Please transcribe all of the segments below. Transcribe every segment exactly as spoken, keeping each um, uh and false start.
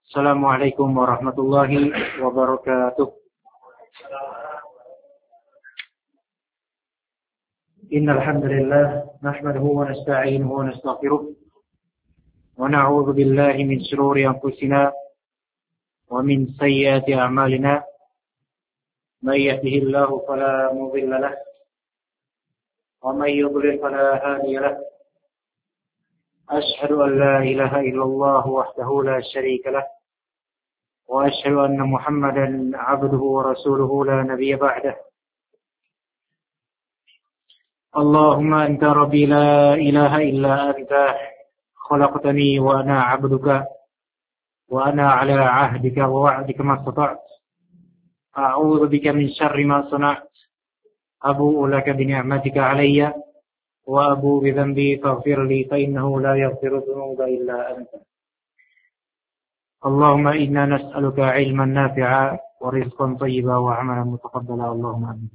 Assalamualaikum warahmatullahi wabarakatuh. Innal hamdalillah nahmaduhu wa nasta'inuhu wa nastaghfiruh wa na'udzu billahi min shururi anfusina wa min sayyiati a'malina. May yahdihillahu fala mudilla lahu wa may yudlil fala hadiya lahu. Ashhadu an la ilaha illallah wahdahu la syarika lahu wa ashhadu anna Muhammadan 'abduhu wa rasuluhu la nabiyya ba'dahu. Allahumma anta rabbi la ilaha illa anta khalaqtani wa ana 'abduka wa ana 'ala 'ahdika wa wa'dika ma istata'tu. A'udzu bika min syarri ma sana'tu. Abu'u laka bi ni'matika 'alayya wa abu'u bi dhanbi faghfir li fa innahu la yaghfiru dhunuba illa anta. Allahumma inna nas'aluka 'ilman nafi'a wa rizqan thayyiban wa 'amalan mutaqabbala. Allahumma amin.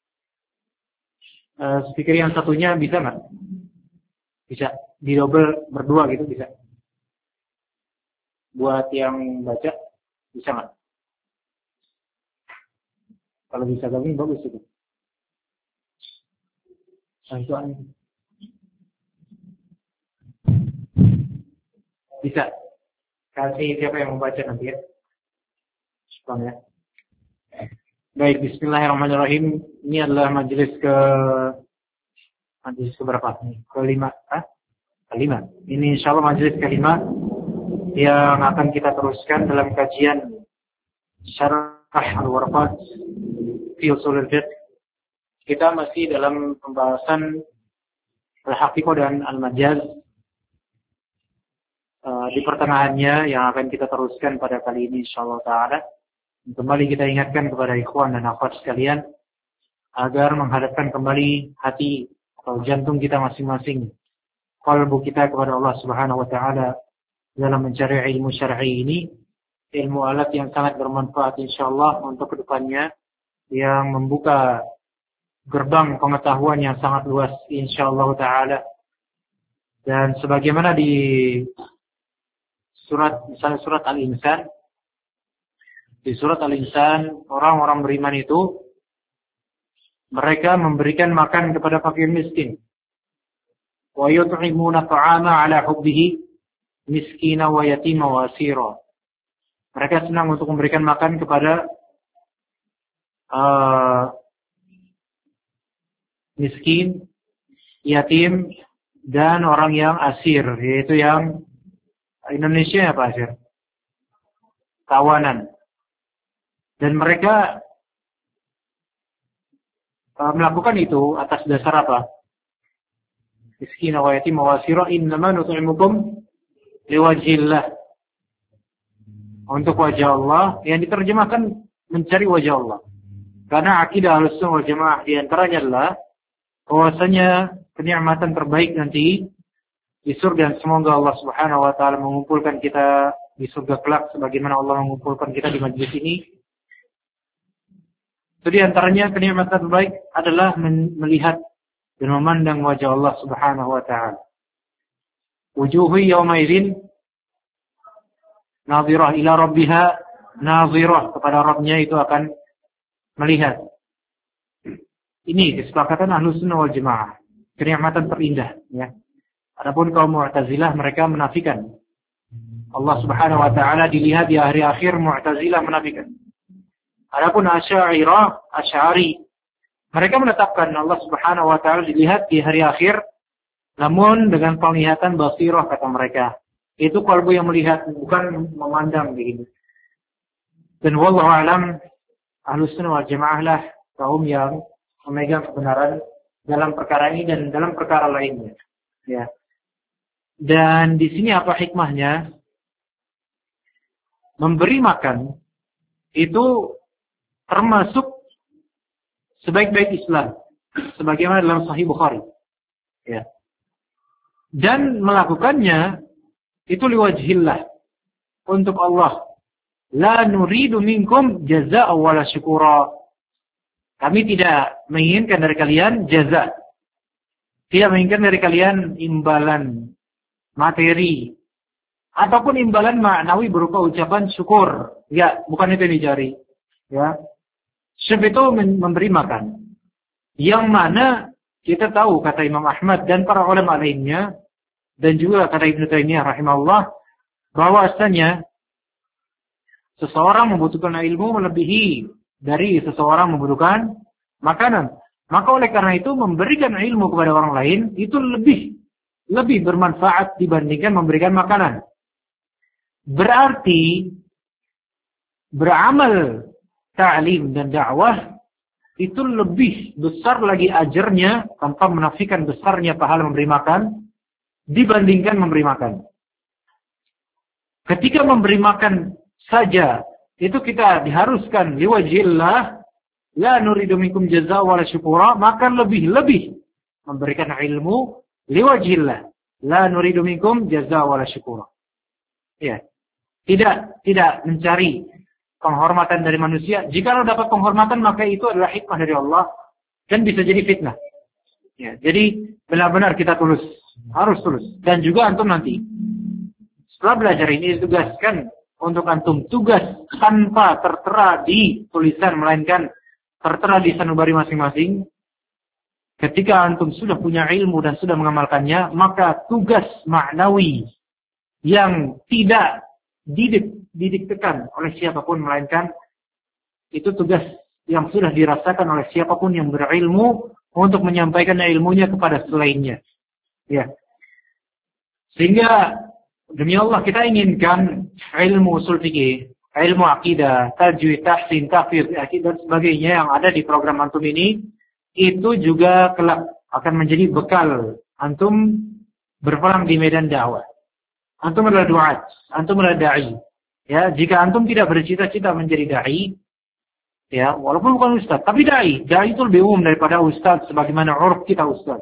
Uh, speaker yang satunya bisa nggak? Bisa didobel berdua gitu bisa. Buat yang baca bisa nggak? Kalau bisa gabung bagus itu. Bantuan. Bisa. Kasih siapa yang membaca nanti ya. Bang ya. Baik, bismillahirrahmanirrahim. Ini adalah majelis ke majelis ke berapa nih? Kelima, ah? Kelima. Ini insyaallah majelis kelima yang akan kita teruskan dalam kajian Syarah Al-Warqat fi Ushul Fiqh. Kita masih dalam pembahasan Al-Haqiqah dan Al-Majaz. Uh, di pertengahannya yang akan kita teruskan pada kali ini insyaallah taala. Kembali kita ingatkan kepada ikhwan dan akhwat sekalian agar menghadapkan kembali hati atau jantung kita masing-masing, qalbu kita kepada Allah Subhanahu wa taala dalam mencari ilmu syar'i ini, ilmu alat yang sangat bermanfaat insyaallah untuk kedepannya, yang membuka gerbang pengetahuan yang sangat luas insyaallah taala. Dan sebagaimana di surat misalnya surat Al-Insan, di surat Al-Insan, orang-orang beriman itu mereka memberikan makan kepada fakir miskin. Wa yut'imuna ta'ama 'ala hubbihi miskina wa yatima wa asira. Mereka senang untuk memberikan makan kepada uh, miskin, yatim, dan orang yang asir, yaitu yang Indonesia apa asir? Tawanan. Dan mereka uh, melakukan itu atas dasar apa? Miskin wa yatim wa asira innama nut'imukum liwajhillah. Untuk wajah Allah, yang diterjemahkan mencari wajah Allah. Karena akidah Ahlussunnah wal Jamaah di antaranya adalah bahwasanya kenikmatan terbaik nanti di surga. Semoga Allah Subhanahu wa taala mengumpulkan kita di surga kelak sebagaimana Allah mengumpulkan kita di majelis ini. Jadi antaranya kenikmatan terbaik adalah melihat dan memandang wajah Allah Subhanahu wa taala. Wujuhu yawma idzin nadhirah ila rabbiha nadhirah, kepada Rabbnya itu akan melihat. Ini kesepakatan Ahlussunnah wal Jamaah, kenikmatan terindah ya. Adapun kaum Mu'tazilah mereka menafikan Allah Subhanahu wa taala dilihat di hari akhir. Mu'tazilah menafikan. Adapun Asy'ariyah, Asy'ari, mereka menetapkan Allah Subhanahu wa taala dilihat di hari akhir, namun dengan penglihatan basirah kata mereka. Itu kalbu yang melihat, bukan memandang begitu. Dan wallahu alam, Ahlussunnah wal Jamaah lah kaum yang memegang kebenaran dalam perkara ini dan dalam perkara lainnya. Ya. Dan di sini apa hikmahnya? Memberi makan itu termasuk sebaik-baik Islam, sebagaimana dalam Sahih Bukhari. Ya. Dan melakukannya itu liwajhillah, untuk Allah. La nuridu minkum jazaa'a wala syukura. Kami tidak menginginkan dari kalian jaza. Tidak menginginkan dari kalian imbalan materi ataupun imbalan maknawi berupa ucapan syukur. Ya, bukan itu yang dicari. Ya. Syukur itu memberi makan. Yang mana kita tahu kata Imam Ahmad dan para ulama lainnya dan juga kata Ibnu Taimiyah rahimahullah bahwasanya seseorang membutuhkan ilmu melebihi dari seseorang membutuhkan makanan. Maka oleh karena itu memberikan ilmu kepada orang lain itu lebih lebih bermanfaat dibandingkan memberikan makanan. Berarti beramal ta'lim dan dakwah itu lebih besar lagi ajarnya tanpa menafikan besarnya pahala memberi makan dibandingkan memberi makan. Ketika memberi makan saja itu kita diharuskan liwajillah la nuridu minkum jazaa wala syukura, maka lebih-lebih memberikan ilmu liwajillah la nuridu minkum jazaa wala syukura. Ya. Tidak tidak mencari penghormatan dari manusia. Jika lo dapat penghormatan maka itu adalah hikmah dari Allah dan bisa jadi fitnah. Ya, jadi benar-benar kita tulus, harus tulus. Dan juga antum nanti setelah belajar ini ditugaskan untuk antum tugas tanpa tertera di tulisan melainkan tertera di sanubari masing-masing. Ketika antum sudah punya ilmu dan sudah mengamalkannya, maka tugas maknawi yang tidak didik, didiktekan oleh siapapun melainkan itu tugas yang sudah dirasakan oleh siapapun yang berilmu untuk menyampaikan ilmunya kepada selainnya. Ya. Sehingga demi Allah kita inginkan ilmu usul fikih, ilmu akidah, tajwid, tahsin, tafsir, dan sebagainya yang ada di program antum ini itu juga kelak akan menjadi bekal antum berperang di medan dakwah. Antum adalah duat, antum adalah dai. Ya, jika antum tidak bercita-cita menjadi dai, ya, walaupun bukan ustaz, tapi dai, dai itu lebih umum daripada ustaz sebagaimana uruf kita ustaz.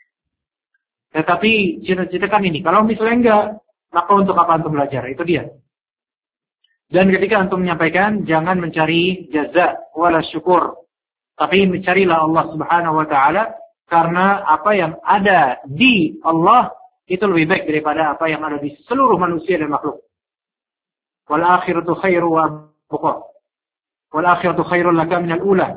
Tetapi cita-citakan ini, kalau misalnya enggak, maka untuk apa antum belajar? Itu dia. Dan ketika antum menyampaikan, jangan mencari jaza wala syukur, tapi mencarilah Allah Subhanahu wa taala karena apa yang ada di Allah itu lebih baik daripada apa yang ada di seluruh manusia dan makhluk. Wal akhiratu khairu wa abqa. Wal akhiratu khairul laka minal ula.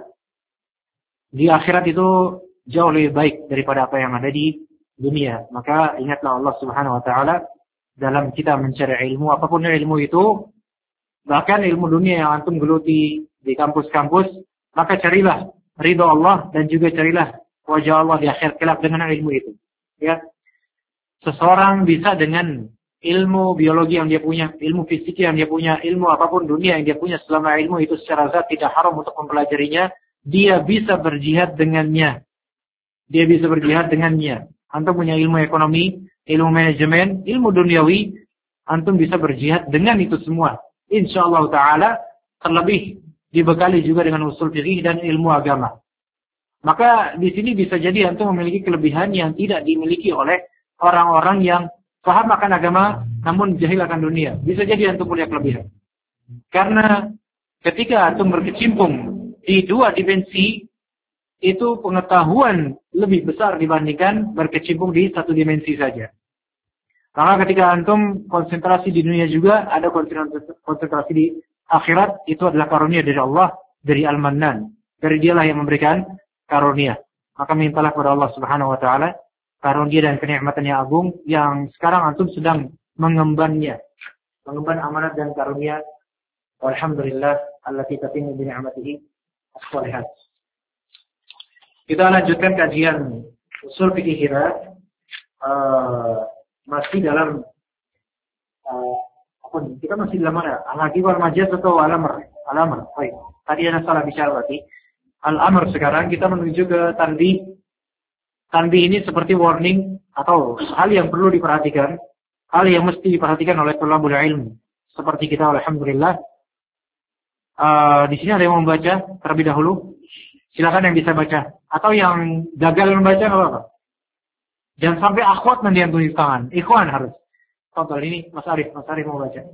Di akhirat itu jauh lebih baik daripada apa yang ada di dunia. Maka ingatlah Allah Subhanahu wa taala dalam kita mencari ilmu, apapun ilmu itu, bahkan ilmu dunia yang antum geluti di kampus-kampus, maka carilah ridha Allah dan juga carilah wajah Allah di akhir kelak dengan ilmu itu. Ya. Seseorang bisa dengan ilmu biologi yang dia punya, ilmu fisik yang dia punya, ilmu apapun dunia yang dia punya, selama ilmu itu secara zat tidak haram untuk mempelajarinya, dia bisa berjihad dengannya. Dia bisa berjihad dengannya. Antum punya ilmu ekonomi, ilmu manajemen, ilmu duniawi, antum bisa berjihad dengan itu semua. Insyaallah taala terlebih dibekali juga dengan usul fikih dan ilmu agama. Maka di sini bisa jadi antum memiliki kelebihan yang tidak dimiliki oleh orang-orang yang paham akan agama namun jahil akan dunia. Bisa jadi antum punya kelebihan. Karena ketika antum berkecimpung di dua dimensi, itu pengetahuan lebih besar dibandingkan berkecimpung di satu dimensi saja. Maka ketika antum konsentrasi di dunia juga, ada konsentrasi di akhirat, itu adalah karunia dari Allah, dari Al-Mannan. Dari dialah yang memberikan karunia. Maka mintalah kepada Allah Subhanahu wa taala karunia dan kenikmatan yang agung yang sekarang antum sedang mengembannya. Mengemban amanat dan karunia. Walhamdulillah allati tatimmu bi ni'matihi as-shalihat. Kita lanjutkan kajian usul fikih Hira. Uh, masih dalam uh, apa nih? Kita masih dalam mana? Al-Haqi wal Majaz atau Al-Amr? Al-Amr. Baik. Tadi ada salah bicara berarti. Al-Amr sekarang kita menuju ke tanbih. Tanbih ini seperti warning atau hal yang perlu diperhatikan, hal yang mesti diperhatikan oleh thalabul ilm. Seperti kita alhamdulillah. Uh, di sini ada yang membaca terlebih dahulu. Silakan yang bisa baca. Atau yang gagal membaca enggak apa-apa. Jangan sampai akhwat nanti yang tulis tangan. Ikhwan harus. Contoh ini Mas Arif, Mas Arif mau baca.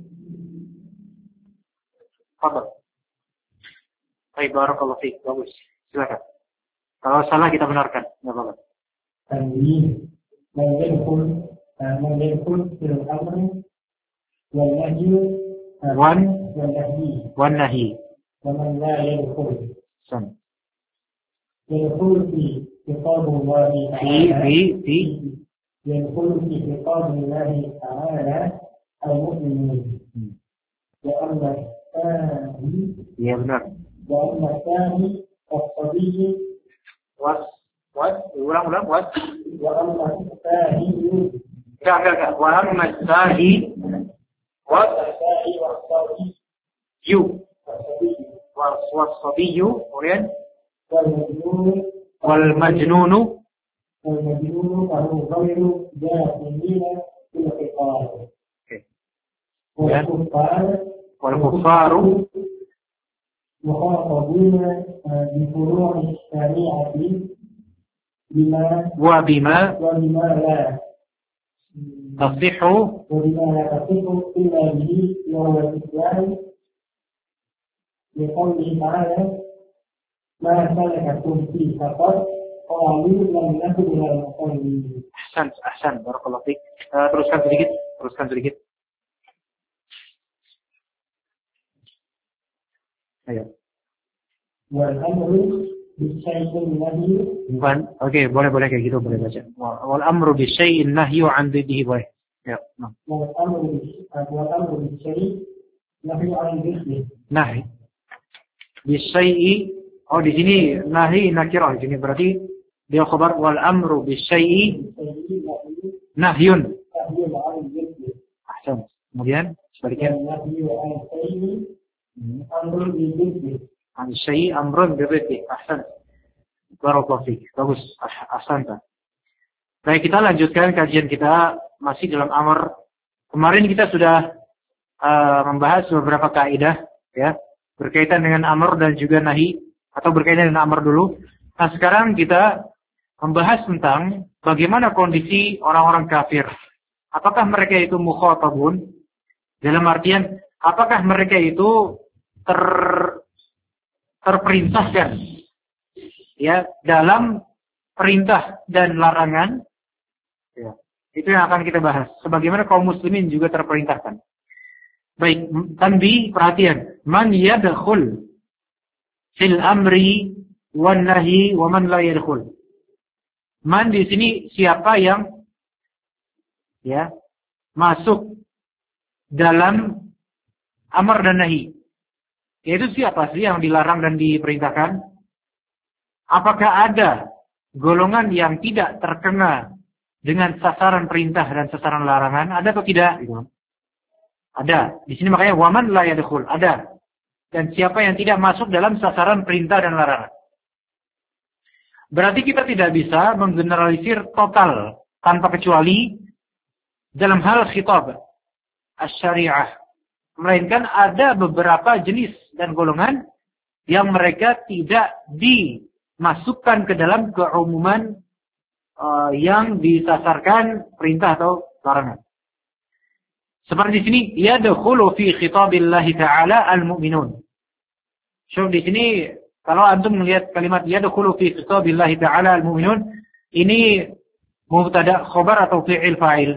Fadhal. Baik, barakallahu fiik. Bagus. Silakan. Kalau salah kita benarkan, enggak apa-apa. Tanbih, man yadkhul man yadkhul fil amri والنهي wan والنهي wan nahi. ومن لا يدخل San. يدخل في خطاب الله Fi تعالى fi fi يدخل في خطاب الله تعالى المؤمنين وأما الثاني ya benar. وأما الثاني الصبي Was was ulang-ulang was. وأما الثاني Enggak enggak enggak. Wa amma sahi was الثاني والصبي you والصبي was was sabiyyu kemudian والمجنون wal majnunu والمجنون فهو غير داخلين في الخطاب والكفار wal kuffaru مخاطبون بفروع الشريعة بما wa bima وبما لا tasihhu وبما لا تصح إلا به وهو الإسلام لقوله تعالى ما سلككم في سقر قالوا لم نكن من المصلين. ahsan ahsan barakallahu fiik. Uh, teruskan sedikit, teruskan sedikit. Ayo. والأمر بالشيء الذي Bukan. Oke, okay, boleh boleh kayak gitu boleh baca. Wal amru bi syai'in nahyu 'an diddihi boleh. Ya, nah. والأمر بالش- والأمر بالشيء نهي عن ذكره. Nahi. Bi syai'i oh di sini nahi nakirah di sini berarti dia khabar wal amru bi syai'i الشيء نهي nahyun. نهي عن ذكره. Ahsan. Kemudian sebaliknya والنهي عن الشيء أمر بذكره. an syai'i amrun bi riddi. Ahsan. Barakallahu fiik. Bagus. Ah- ahsanta. Baik, kita lanjutkan kajian kita masih dalam amr. Kemarin kita sudah uh, membahas beberapa kaidah ya, berkaitan dengan amr dan juga nahi atau berkaitan dengan amr dulu. Nah, sekarang kita membahas tentang bagaimana kondisi orang-orang kafir. Apakah mereka itu mukhatabun? Dalam artian apakah mereka itu ter terperintahkan ya dalam perintah dan larangan? Ya, itu yang akan kita bahas. Sebagaimana kaum muslimin juga terperintahkan. Baik, tanbih, perhatian. Man yadkhul fil amri wan nahi wa man la yadkhul. Man di sini siapa yang ya masuk dalam amar dan nahi. Yaitu siapa sih yang dilarang dan diperintahkan? Apakah ada golongan yang tidak terkena dengan sasaran perintah dan sasaran larangan? Ada atau tidak? Ada. Di sini makanya waman la yadkhul. Ada. Dan siapa yang tidak masuk dalam sasaran perintah dan larangan? Berarti kita tidak bisa menggeneralisir total tanpa kecuali dalam hal khitab asy-syariah. Melainkan ada beberapa jenis dan golongan yang mereka tidak dimasukkan ke dalam keumuman uh, yang disasarkan perintah atau larangan. Seperti di sini, yadkhulu fi khitabillahi ta'ala al-mu'minun. So di sini kalau antum melihat kalimat yadkhulu fi khitabillahi ta'ala al-mu'minun, ini mubtada khabar atau fi'il fa'il?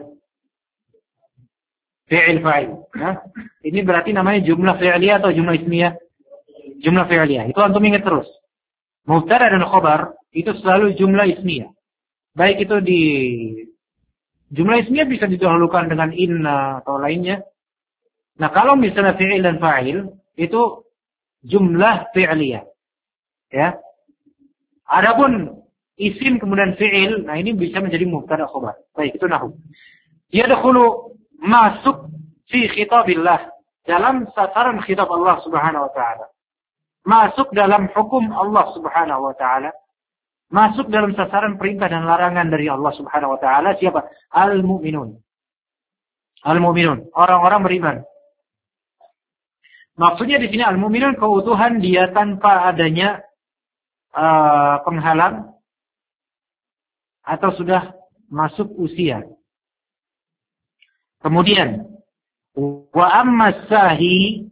Fi'il fa'il. Ya. Ini berarti namanya jumlah fi'liyah atau jumlah ismiyah? Jumlah fi'liyah. Itu antum ingat terus. Mubtada dan khabar itu selalu jumlah ismiyah. Baik itu di jumlah ismiyah bisa didahulukan dengan inna atau lainnya. Nah, kalau misalnya fi'il dan fa'il itu jumlah fi'liyah. Ya. Adapun isim kemudian fi'il, nah ini bisa menjadi mubtada khabar. Baik, itu nahwu. Yadkhulu masuk fi khitabillah dalam sasaran khitab Allah Subhanahu wa taala. Masuk dalam hukum Allah Subhanahu wa taala. Masuk dalam sasaran perintah dan larangan dari Allah Subhanahu wa taala siapa? Al-mu'minun. Al-mu'minun, orang-orang beriman. Maksudnya di sini al-mu'minun keutuhan dia tanpa adanya uh, penghalang atau sudah masuk usia. Kemudian wa amma sahi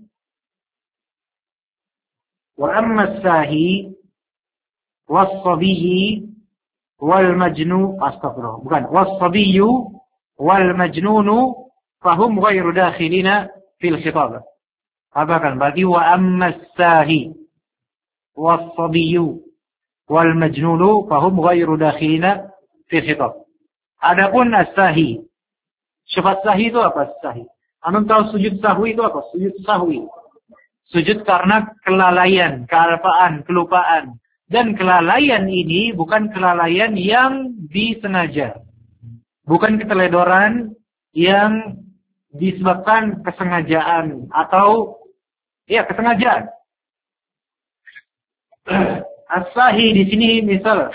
wa amma sahi was-sabiyyi wal majnu astagfirullah bukan was-sabiyyu wal majnunu fahum ghairu dakhilina fil khitab. Abakan berarti wa ammas sahi was-sabiyyu wal majnunu fahum ghairu dakhilina fil khitab. Adapun as-sahi. Sifat sahi itu apa? Sahi. Antum tahu sujud sahwi itu apa? Sujud sahwi. Sujud karena kelalaian, kealpaan, kelupaan. Dan kelalaian ini bukan kelalaian yang disengaja. Bukan keteledoran yang disebabkan kesengajaan. Atau, ya kesengajaan. As-sahi di sini misal.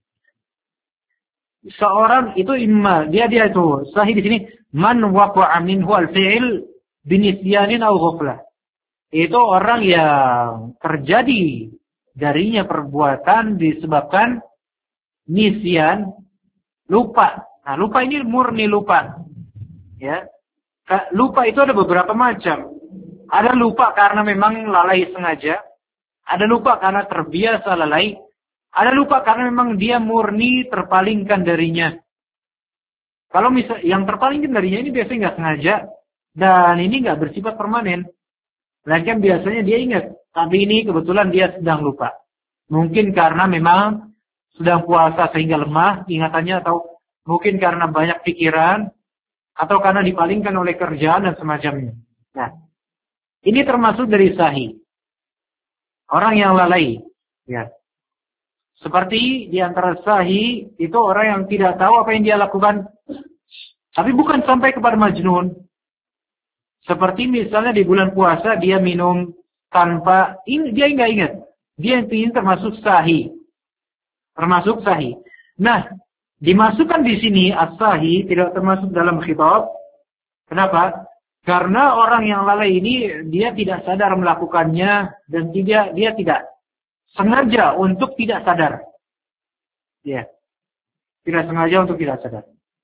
Seorang itu imma. Dia dia itu. Sahi di sini. Man waqa'a minhu al-fi'il binisyanin au ghaflah. Itu orang yang terjadi darinya perbuatan disebabkan nisyan, lupa. Nah, lupa ini murni lupa. Ya. Lupa itu ada beberapa macam. Ada lupa karena memang lalai sengaja. Ada lupa karena terbiasa lalai. Ada lupa karena memang dia murni terpalingkan darinya. Kalau misal yang terpalingkan darinya ini biasanya nggak sengaja. Dan ini nggak bersifat permanen. Melainkan biasanya dia ingat. Tapi ini kebetulan dia sedang lupa. Mungkin karena memang sedang puasa sehingga lemah ingatannya. Atau mungkin karena banyak pikiran. Atau karena dipalingkan oleh kerjaan dan semacamnya. Nah, ini termasuk dari sahi. Orang yang lalai. Ya. Seperti di antara sahi, itu orang yang tidak tahu apa yang dia lakukan. Tapi bukan sampai kepada majnun. Seperti misalnya di bulan puasa dia minum tanpa, ini dia nggak ingat. Dia ini termasuk sahi. Termasuk sahi. Nah, dimasukkan di sini as-sahi tidak termasuk dalam khitab. Kenapa? Karena orang yang lalai ini dia tidak sadar melakukannya dan tidak dia tidak sengaja untuk tidak sadar. Ya. Tidak sengaja untuk tidak sadar.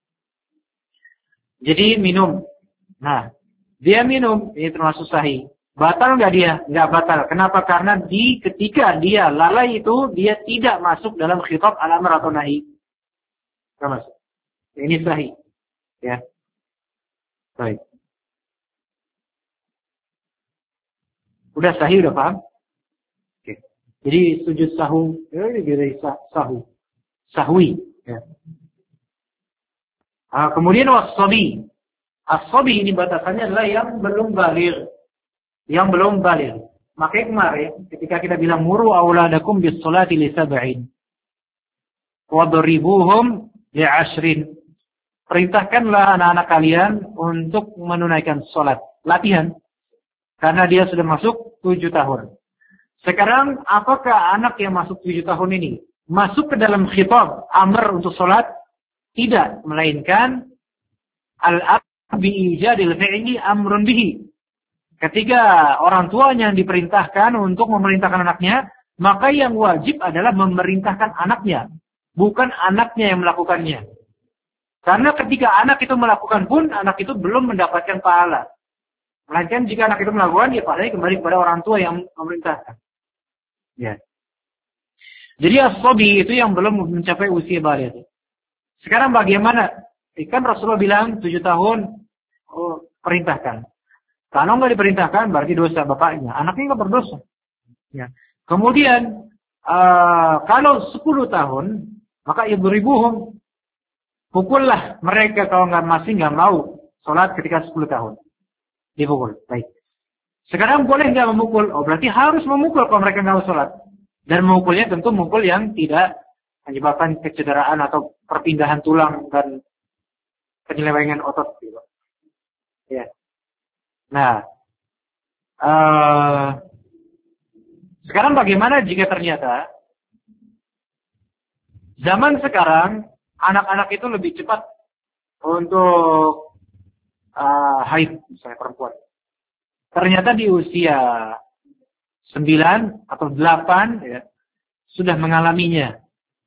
Jadi minum. Nah, dia minum, ini termasuk sahih. Batal nggak dia? Nggak batal. Kenapa? Karena di ketika dia lalai itu, dia tidak masuk dalam khitab al-amr atau nahi. Nggak masuk. Ini sahih. Ya. Baik. Udah sahih, udah paham? Oke. Jadi sujud sahu, ini dari sahu. Sahwi. Ya. Nah, kemudian was-sabi. As-sabi ini batasannya adalah yang belum baligh. Yang belum baligh. Makanya kemarin ketika kita bilang muru auladakum bis salati li sab'in wadribuhum li ashrin. Perintahkanlah anak-anak kalian untuk menunaikan salat, latihan. Karena dia sudah masuk tujuh tahun. Sekarang apakah anak yang masuk tujuh tahun ini masuk ke dalam khitab amr untuk salat? Tidak, melainkan al-ab bi'ijadil fi'li amrun bihi. Ketika orang tuanya yang diperintahkan untuk memerintahkan anaknya, maka yang wajib adalah memerintahkan anaknya, bukan anaknya yang melakukannya. Karena ketika anak itu melakukan pun, anak itu belum mendapatkan pahala. Melainkan jika anak itu melakukan, ya pahalanya kembali kepada orang tua yang memerintahkan. Ya. Jadi as-sabi itu yang belum mencapai usia baligh. Sekarang bagaimana? Ikan Rasulullah bilang tujuh tahun oh, perintahkan. Kalau nggak diperintahkan berarti dosa bapaknya. Anaknya nggak berdosa. Ya. Kemudian uh, kalau sepuluh tahun maka idribuhum, pukullah mereka kalau nggak masih nggak mau sholat ketika sepuluh tahun. Dipukul. Baik. Sekarang boleh nggak memukul? Oh berarti harus memukul kalau mereka nggak mau sholat. Dan memukulnya tentu mukul yang tidak menyebabkan kecederaan atau perpindahan tulang dan penyelewengan otot. Gitu. Ya. Nah, uh, sekarang bagaimana jika ternyata zaman sekarang anak-anak itu lebih cepat untuk uh, haid, misalnya perempuan. Ternyata di usia sembilan atau delapan ya, sudah mengalaminya.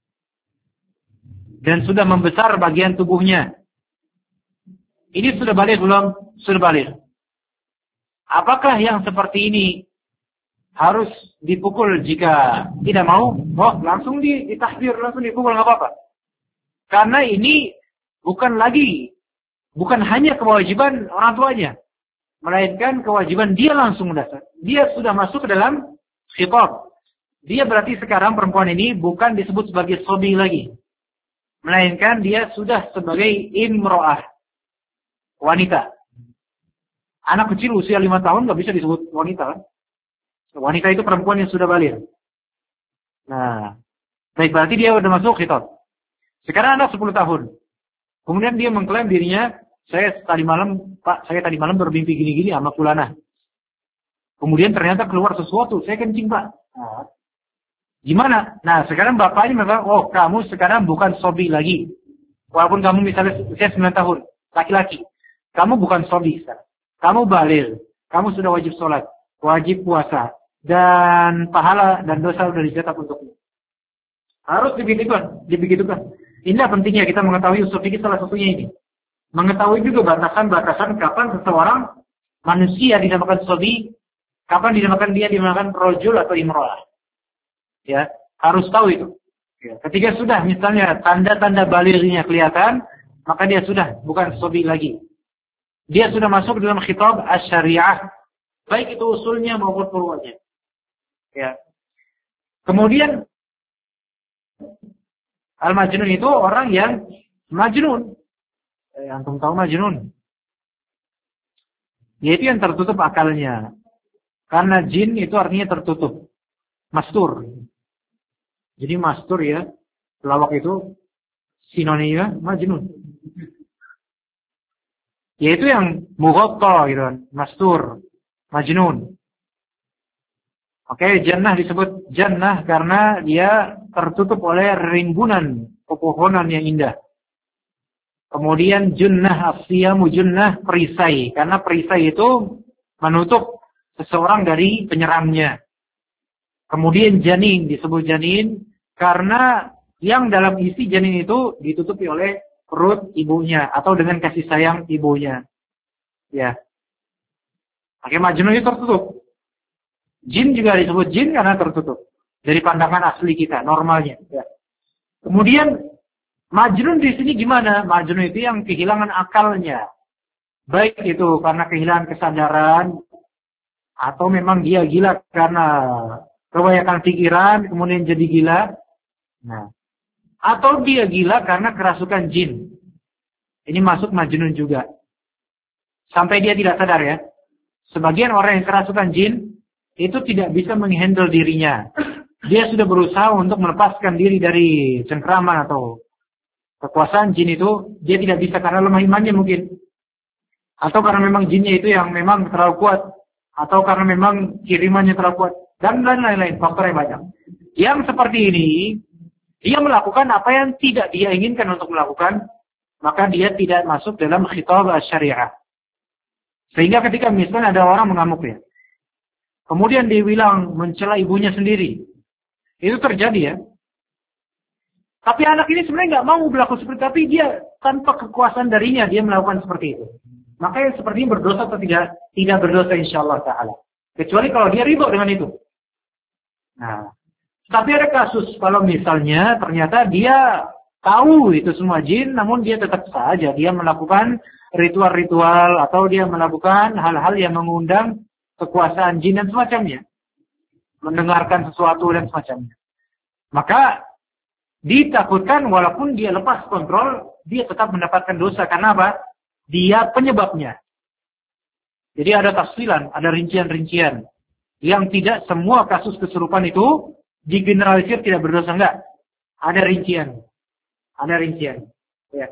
Dan sudah membesar bagian tubuhnya. Ini sudah baligh belum? Sudah baligh. Apakah yang seperti ini harus dipukul jika tidak mau? Oh, langsung ditahdir, langsung dipukul, nggak apa-apa. Karena ini bukan lagi Bukan hanya kewajiban orang tuanya, melainkan kewajiban dia langsung mendasar. Dia sudah masuk ke dalam khitab. Dia berarti sekarang perempuan ini bukan disebut sebagai sobi lagi, melainkan dia sudah sebagai imro'ah, wanita. Anak kecil usia lima tahun nggak bisa disebut wanita. Wanita itu perempuan yang sudah balik. Nah, baik, berarti dia sudah masuk khitab. Sekarang anak sepuluh tahun. Kemudian dia mengklaim dirinya, saya tadi malam, Pak, saya tadi malam bermimpi gini-gini sama fulana. Kemudian ternyata keluar sesuatu, saya kencing, Pak. Nah, gimana? Nah, sekarang bapaknya mengatakan, oh, kamu sekarang bukan sobi lagi. Walaupun kamu misalnya usia sembilan tahun, laki-laki. Kamu bukan sobi sekarang. Kamu balil. Kamu sudah wajib sholat, wajib puasa. Dan pahala dan dosa sudah dicatat untukmu. Harus dibegitukan. dibegitukan. Inilah pentingnya kita mengetahui usul fikih salah satunya ini. Mengetahui juga batasan-batasan kapan seseorang manusia dinamakan sobi, kapan dinamakan dia dinamakan rojul atau imro'ah. Ya, harus tahu itu. Ya. Ketika sudah misalnya tanda-tanda balignya kelihatan, maka dia sudah bukan sobi lagi. Dia sudah masuk dalam khitab asy-syariah, baik itu usulnya maupun furu'nya. Ya. Kemudian al-majnun itu orang yang majnun. Eh, antum tahu majnun? Yaitu yang tertutup akalnya. Karena jin itu artinya tertutup. Mastur. Jadi mastur ya, pelawak itu sinonimnya majnun. Yaitu yang mughatta gitu kan, mastur, majnun. Oke, jannah disebut jannah karena dia tertutup oleh rimbunan pepohonan yang indah. Kemudian junnah asyamu junnah perisai, karena perisai itu menutup seseorang dari penyerangnya. Kemudian janin disebut janin karena yang dalam isi janin itu ditutupi oleh perut ibunya atau dengan kasih sayang ibunya. Ya. Oke, majnun itu tertutup. Jin juga disebut jin karena tertutup dari pandangan asli kita, normalnya. Ya. Kemudian majnun di sini gimana? Majnun itu yang kehilangan akalnya. Baik itu karena kehilangan kesadaran atau memang dia gila karena kebanyakan pikiran kemudian jadi gila. Nah, atau dia gila karena kerasukan jin. Ini masuk majnun juga. Sampai dia tidak sadar ya. Sebagian orang yang kerasukan jin itu tidak bisa menghandle dirinya. Dia sudah berusaha untuk melepaskan diri dari cengkraman atau kekuasaan jin itu. Dia tidak bisa karena lemah imannya mungkin. Atau karena memang jinnya itu yang memang terlalu kuat. Atau karena memang kirimannya terlalu kuat. Dan lain-lain, faktornya banyak. Yang seperti ini, dia melakukan apa yang tidak dia inginkan untuk melakukan, maka dia tidak masuk dalam khitab asy-syariah. Sehingga ketika misalnya ada orang mengamuk ya, kemudian dia bilang mencela ibunya sendiri, itu terjadi ya. Tapi anak ini sebenarnya nggak mau berlaku seperti itu, tapi dia tanpa kekuasaan darinya dia melakukan seperti itu. Maka yang seperti ini berdosa atau tidak? Tidak berdosa insyaallah ta'ala. Kecuali kalau dia riba dengan itu. Nah, tapi ada kasus kalau misalnya ternyata dia tahu itu semua jin, namun dia tetap saja dia melakukan ritual-ritual atau dia melakukan hal-hal yang mengundang kekuasaan jin dan semacamnya, mendengarkan sesuatu dan semacamnya. Maka ditakutkan walaupun dia lepas kontrol, dia tetap mendapatkan dosa karena apa? Dia penyebabnya. Jadi ada tafsilan, ada rincian-rincian yang tidak semua kasus kesurupan itu digeneralisir tidak berdosa, enggak. Ada rincian. Ada rincian. Ya.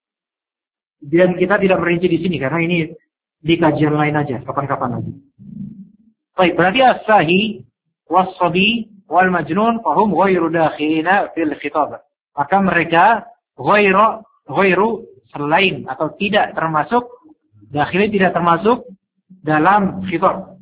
Dan kita tidak merinci di sini karena ini di kajian lain aja, kapan-kapan aja. Baik, berarti as-sahi was-sabi wal majnun fahum ghairu dakhilina fil khitab. Maka mereka ghairu ghairu selain atau tidak termasuk dakhilnya tidak termasuk dalam khitab.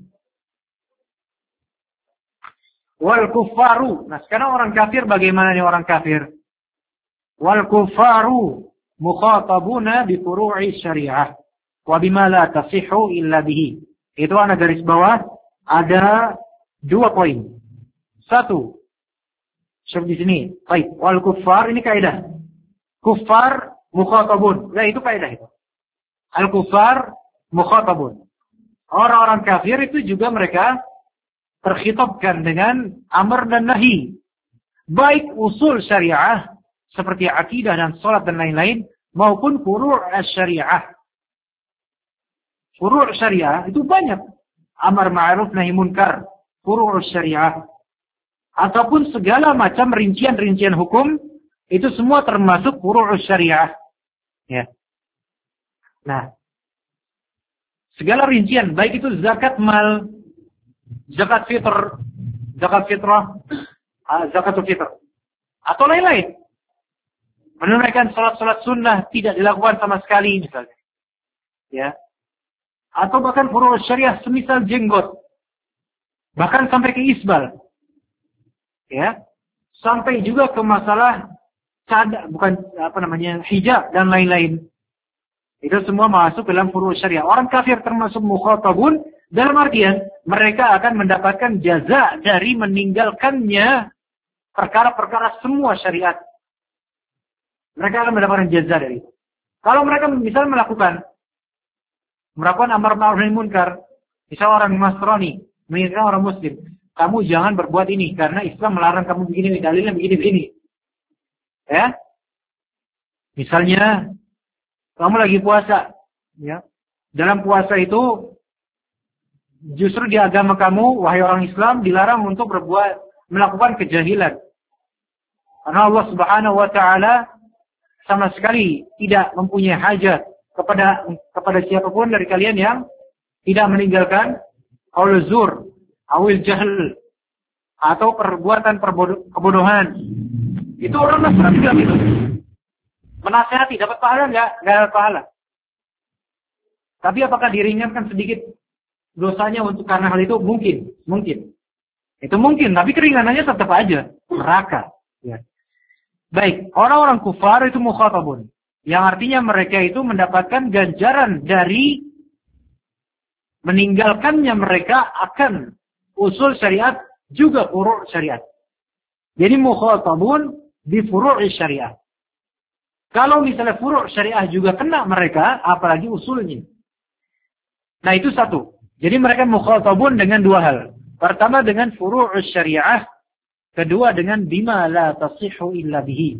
Wal kuffaru. Nah, sekarang orang kafir bagaimana nih orang kafir? Wal kuffaru mukhatabuna bi furu'i syariah wa bima la tasihhu illa bihi. Itu ana garis bawah ada dua poin. Satu, seperti sini. Baik, wal kuffar ini kaidah. Kuffar mukhatabun. Ya itu kaidah itu. Al-kufar mukhatabun. Orang-orang kafir itu juga mereka terkhitabkan dengan amar dan nahi. Baik usul syariah seperti akidah dan salat dan lain-lain maupun furu' syariah. Furu' syariah itu banyak. Amar ma'ruf nahi munkar, furu' syariah. Ataupun segala macam rincian-rincian hukum itu semua termasuk furu' syariah. Ya. Nah, segala rincian baik itu zakat mal, zakat fitr, zakat fitrah, zakatul fitr atau lain-lain. Menunaikan salat-salat sunnah tidak dilakukan sama sekali misalnya. Ya. Atau bahkan furu' syariah semisal jenggot. Bahkan sampai ke isbal. Ya. Sampai juga ke masalah cadar, bukan apa namanya, hijab dan lain-lain. Itu semua masuk dalam furu' syariah. Orang kafir termasuk mukhatabun dalam artian mereka akan mendapatkan jaza dari meninggalkannya perkara-perkara semua syariat. Mereka akan mendapatkan jaza dari itu. Kalau mereka misalnya melakukan melakukan amar ma'ruf nahi munkar, misal orang Nasrani mengingatkan orang Muslim, kamu jangan berbuat ini karena Islam melarang kamu begini, dalilnya begini-begini. Ya, misalnya kamu lagi puasa, ya, dalam puasa itu justru di agama kamu, wahai orang Islam, dilarang untuk berbuat melakukan kejahilan. Karena Allah Subhanahu wa taala sama sekali tidak mempunyai hajat kepada kepada siapapun dari kalian yang tidak meninggalkan qaul zur, awil jahl atau perbuatan kebodohan. Itu orang Nasrani bilang itu. Menasihati dapat pahala enggak? Enggak dapat pahala. Tapi apakah diringankan sedikit dosanya untuk karena hal itu? Mungkin, mungkin. Itu mungkin, tapi keringanannya tetap aja neraka. Ya. Baik, orang-orang kufar itu mukhatabun, yang artinya mereka itu mendapatkan ganjaran dari meninggalkannya mereka akan usul syariat juga furu' syariat. Jadi mukhatabun di furu' syariat. Kalau misalnya furu' syariah juga kena mereka, apalagi usulnya. Nah itu satu. Jadi mereka mukhatabun dengan dua hal. Pertama dengan furu' syariah. Kedua dengan bima la tasihhu illa bihi.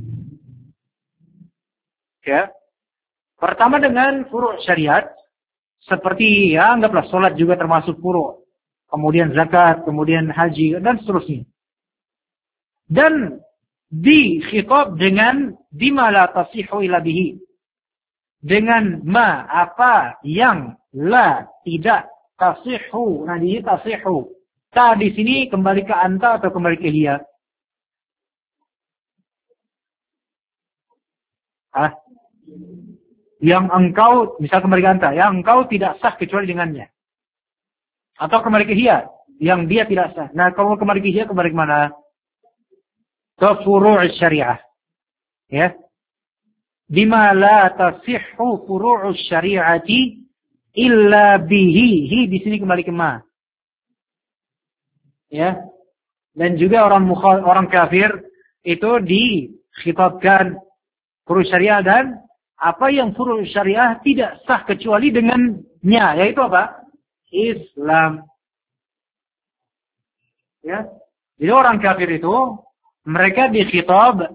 Ya. Pertama dengan furu' syariat. Seperti ya anggaplah sholat juga termasuk furu'. Kemudian zakat, kemudian haji, dan seterusnya. Dan dikhitab dengan bima la tasihhu illa bihi. Dengan ma apa yang la tidak tasihhu. Nah ini tasihhu. Ta di sini kembali ke anta atau kembali ke hiya? Hah? Yang engkau, misal kembali ke anta, yang engkau tidak sah kecuali dengannya. Atau kembali ke hiya, yang dia tidak sah. Nah, kalau kembali ke hiya, kembali ke mana? Ke furu' syariah. Ya. Bima la tasihhu furu' syari'ati illa bihi. Hi di sini kembali ke ma. Ya, dan juga orang mukhal, orang kafir itu dikhitabkan furu' syariah dan apa yang furu' syariah tidak sah kecuali dengannya, yaitu apa? Islam. Ya, jadi orang kafir itu mereka dikhitab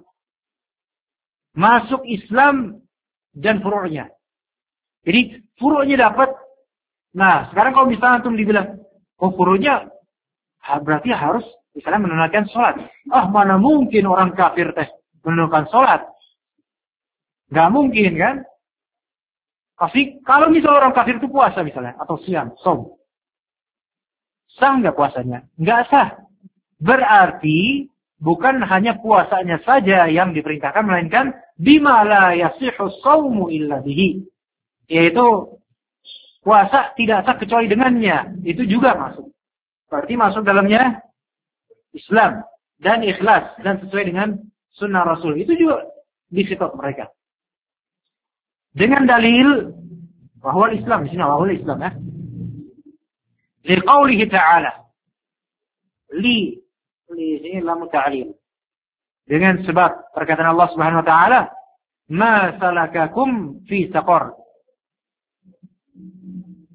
masuk Islam dan furu'nya. Jadi furu'nya dapat. Nah, sekarang kalau misalnya antum dibilang, oh furu'nya berarti harus misalnya menunaikan sholat. Ah, mana mungkin orang kafir teh menunaikan sholat? Gak mungkin kan? Tapi kalau misalnya orang kafir itu puasa misalnya, atau siang, som. Sah nggak puasanya? Nggak sah. Berarti bukan hanya puasanya saja yang diperintahkan, melainkan bima la yasihhu shaumu illa bihi. Yaitu puasa tidak sah kecuali dengannya. Itu juga masuk. Berarti masuk dalamnya Islam dan ikhlas dan sesuai dengan sunnah Rasul. Itu juga dikhitab mereka. Dengan dalil bahwa Islam, di sini bahwa Islam ya. Liqaulihi ta'ala. Li li ini lam ta'lil. Dengan sebab perkataan Allah Subhanahu wa taala, "Ma salakakum fi saqar?"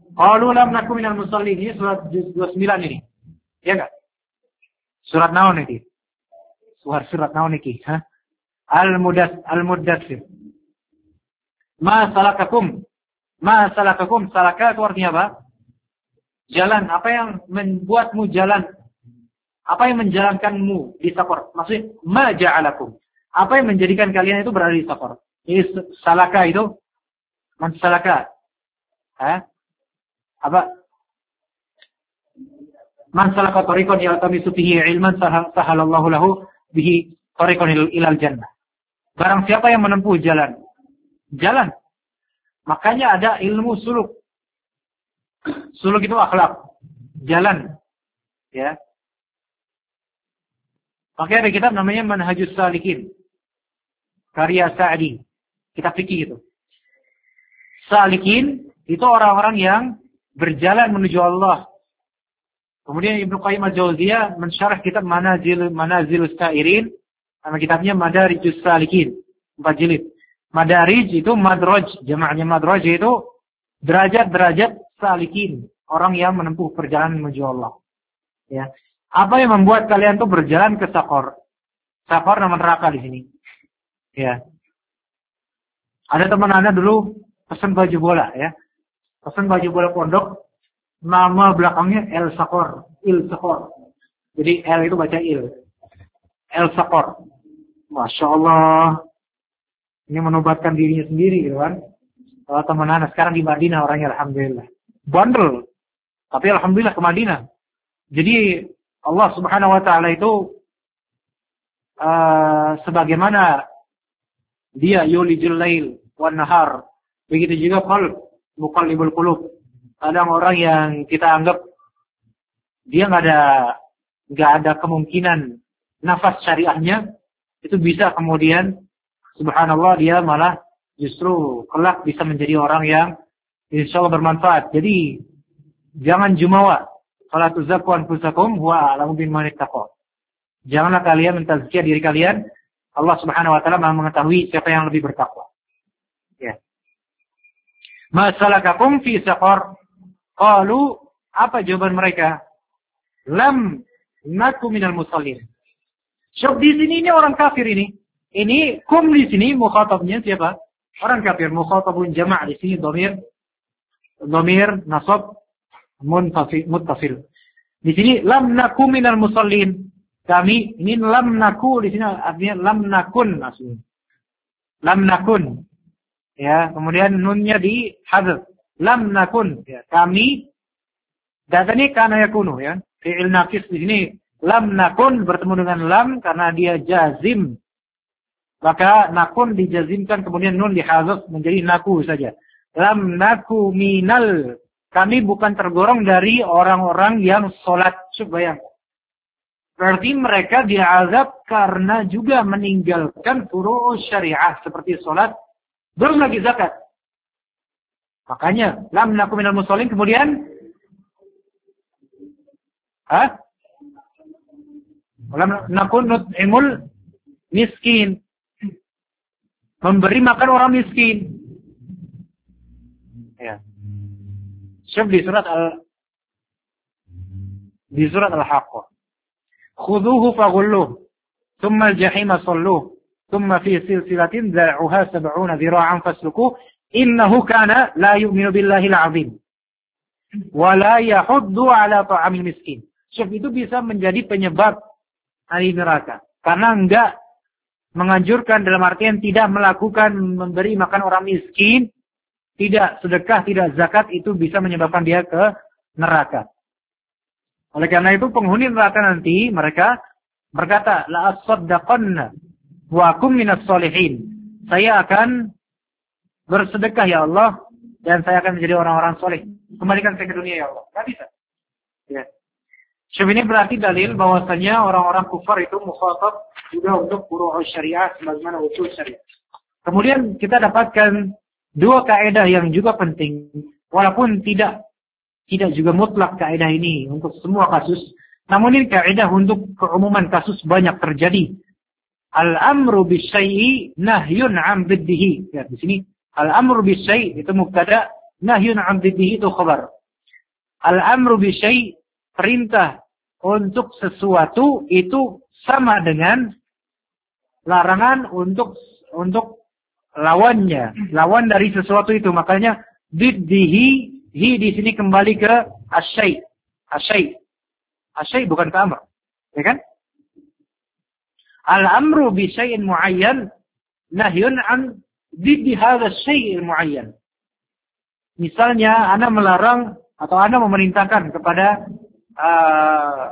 Qalu lam nakum minal musallin. Ini surat dua puluh sembilan ini. Ya enggak? Surat naon ini? Surat surat naon iki? Hah? Al-Mudas Al-Mudatsir. Ma salakakum? Ma salakakum? Salaka itu artinya apa? Jalan. Apa yang membuatmu jalan? Apa yang menjalankanmu di Saqar? Maksudnya, ma ja'alakum? Apa yang menjadikan kalian itu berada di Saqar? Ini salaka itu man salaka. Hah? Apa? Man salaka tariqan yaltamisu fihi ilman sahalallahu lahu bihi tariqan ilal jannah. Barang siapa yang menempuh jalan. Jalan. Makanya ada ilmu suluk. Suluk itu akhlak. Jalan. Ya. Makanya ada kitab namanya Manhajus Salikin. Karya Sa'di. Kitab fikih itu. Salikin itu orang-orang yang berjalan menuju Allah. Kemudian Ibnu Qayyim Al-Jauziyah mensyarah kitab Manazil Manazilus Sa'irin. Nama kitabnya Madarijus Salikin. Empat jilid. Madarij itu madraj. Jamaknya madraj itu derajat-derajat salikin. Orang yang menempuh perjalanan menuju Allah. Ya. Apa yang membuat kalian tuh berjalan ke Saqar? Saqar nama neraka di sini. Ya. Ada teman Anda dulu pesan baju bola ya. Pesan baju bola pondok, nama belakangnya El Saqar, Il Saqar. Jadi L itu baca Il. El Saqar. Masya Allah. Ini menobatkan dirinya sendiri gitu kan. Kalau teman Anda sekarang di Madinah orangnya alhamdulillah. Bandel. Tapi alhamdulillah ke Madinah. Jadi Allah Subhanahu wa taala itu uh, sebagaimana dia yulijul lail wan nahar, begitu juga qalb muqallibul qulub. Ada orang yang kita anggap dia enggak ada enggak ada kemungkinan nafas syariahnya, itu bisa kemudian subhanallah dia malah justru kelak bisa menjadi orang yang insyaallah bermanfaat. Jadi jangan jumawa. Fala tuzakku anfusakum huwa a'lamu biman ittaqa. Janganlah kalian mentazkiyah diri kalian. Allah Subhanahu wa taala Maha mengetahui siapa yang lebih bertakwa. Ya. Ma salakakum fi saqar? Qalu, apa jawaban mereka? Lam naku minal musallin. Syuk di sini ini orang kafir ini. Ini kum di sini mukhatabnya siapa? Orang kafir. Mukhatabun jama' di sini dhamir dhamir nasab muttasil. Di sini lam naku minal musallin. Kami ini lam naku di sini artinya lam nakun maksudnya. Lam nakun. Ya, kemudian nunnya di hadzf. Lam nakun. Ya, kami datanya kana yakunu ya. Fi'il naqis di sini lam nakun bertemu dengan lam karena dia jazim. Maka nakun dijazimkan kemudian nun dihadzf menjadi naku saja. Lam naku minal. Kami bukan tergolong dari orang-orang yang sholat. Coba bayang. Berarti mereka diazab karena juga meninggalkan furu' syariah. Seperti sholat. Belum lagi zakat. Makanya. Lam naku minal musallin. Kemudian. Hah? Lam naku nut'imul miskin. Memberi makan orang miskin. Ya. Syuf di surat al di surat Al-Haqqah. Khudhuhu faghulluh, thumma al-jahima salluh, thumma fi silsilatin dha'uha sab'una dhira'an faslukuh, innahu kana la yu'minu billahi al-'azim. Wa la yahuddu 'ala ta'amil miskin. Syuf itu bisa menjadi penyebab ahli neraka karena enggak menganjurkan dalam artian tidak melakukan memberi makan orang miskin. Tidak sedekah, tidak zakat itu bisa menyebabkan dia ke neraka. Oleh karena itu penghuni neraka nanti mereka berkata, la asaddaqanna wa akum minas solihin. Saya akan bersedekah ya Allah dan saya akan menjadi orang-orang soleh. Kembalikan saya ke dunia ya Allah. Tidak bisa. Ya. Syuf ini berarti dalil bahwasanya orang-orang kufar itu mukhatab juga untuk furu' syariah sebagaimana usul syariah. Kemudian kita dapatkan dua kaidah yang juga penting, walaupun tidak tidak juga mutlak kaidah ini untuk semua kasus, namun ini kaidah untuk keumuman kasus banyak terjadi. Al-amru bisyai'i nahyun 'an diddihi. Ya, di sini al-amru bisyai' itu mubtada, nahyun 'an diddihi itu khabar. Al-amru bi syai', perintah untuk sesuatu itu sama dengan larangan untuk untuk lawannya, lawan dari sesuatu itu. Makanya diddihi, hi di sini kembali ke asyai'. Asyai'. Asyai' bukan ke amr. Ya kan? Al-amru bi syai'in muayyan nahyun an diddi hadha syai'il muayyan. Misalnya Anda melarang atau Anda memerintahkan kepada uh,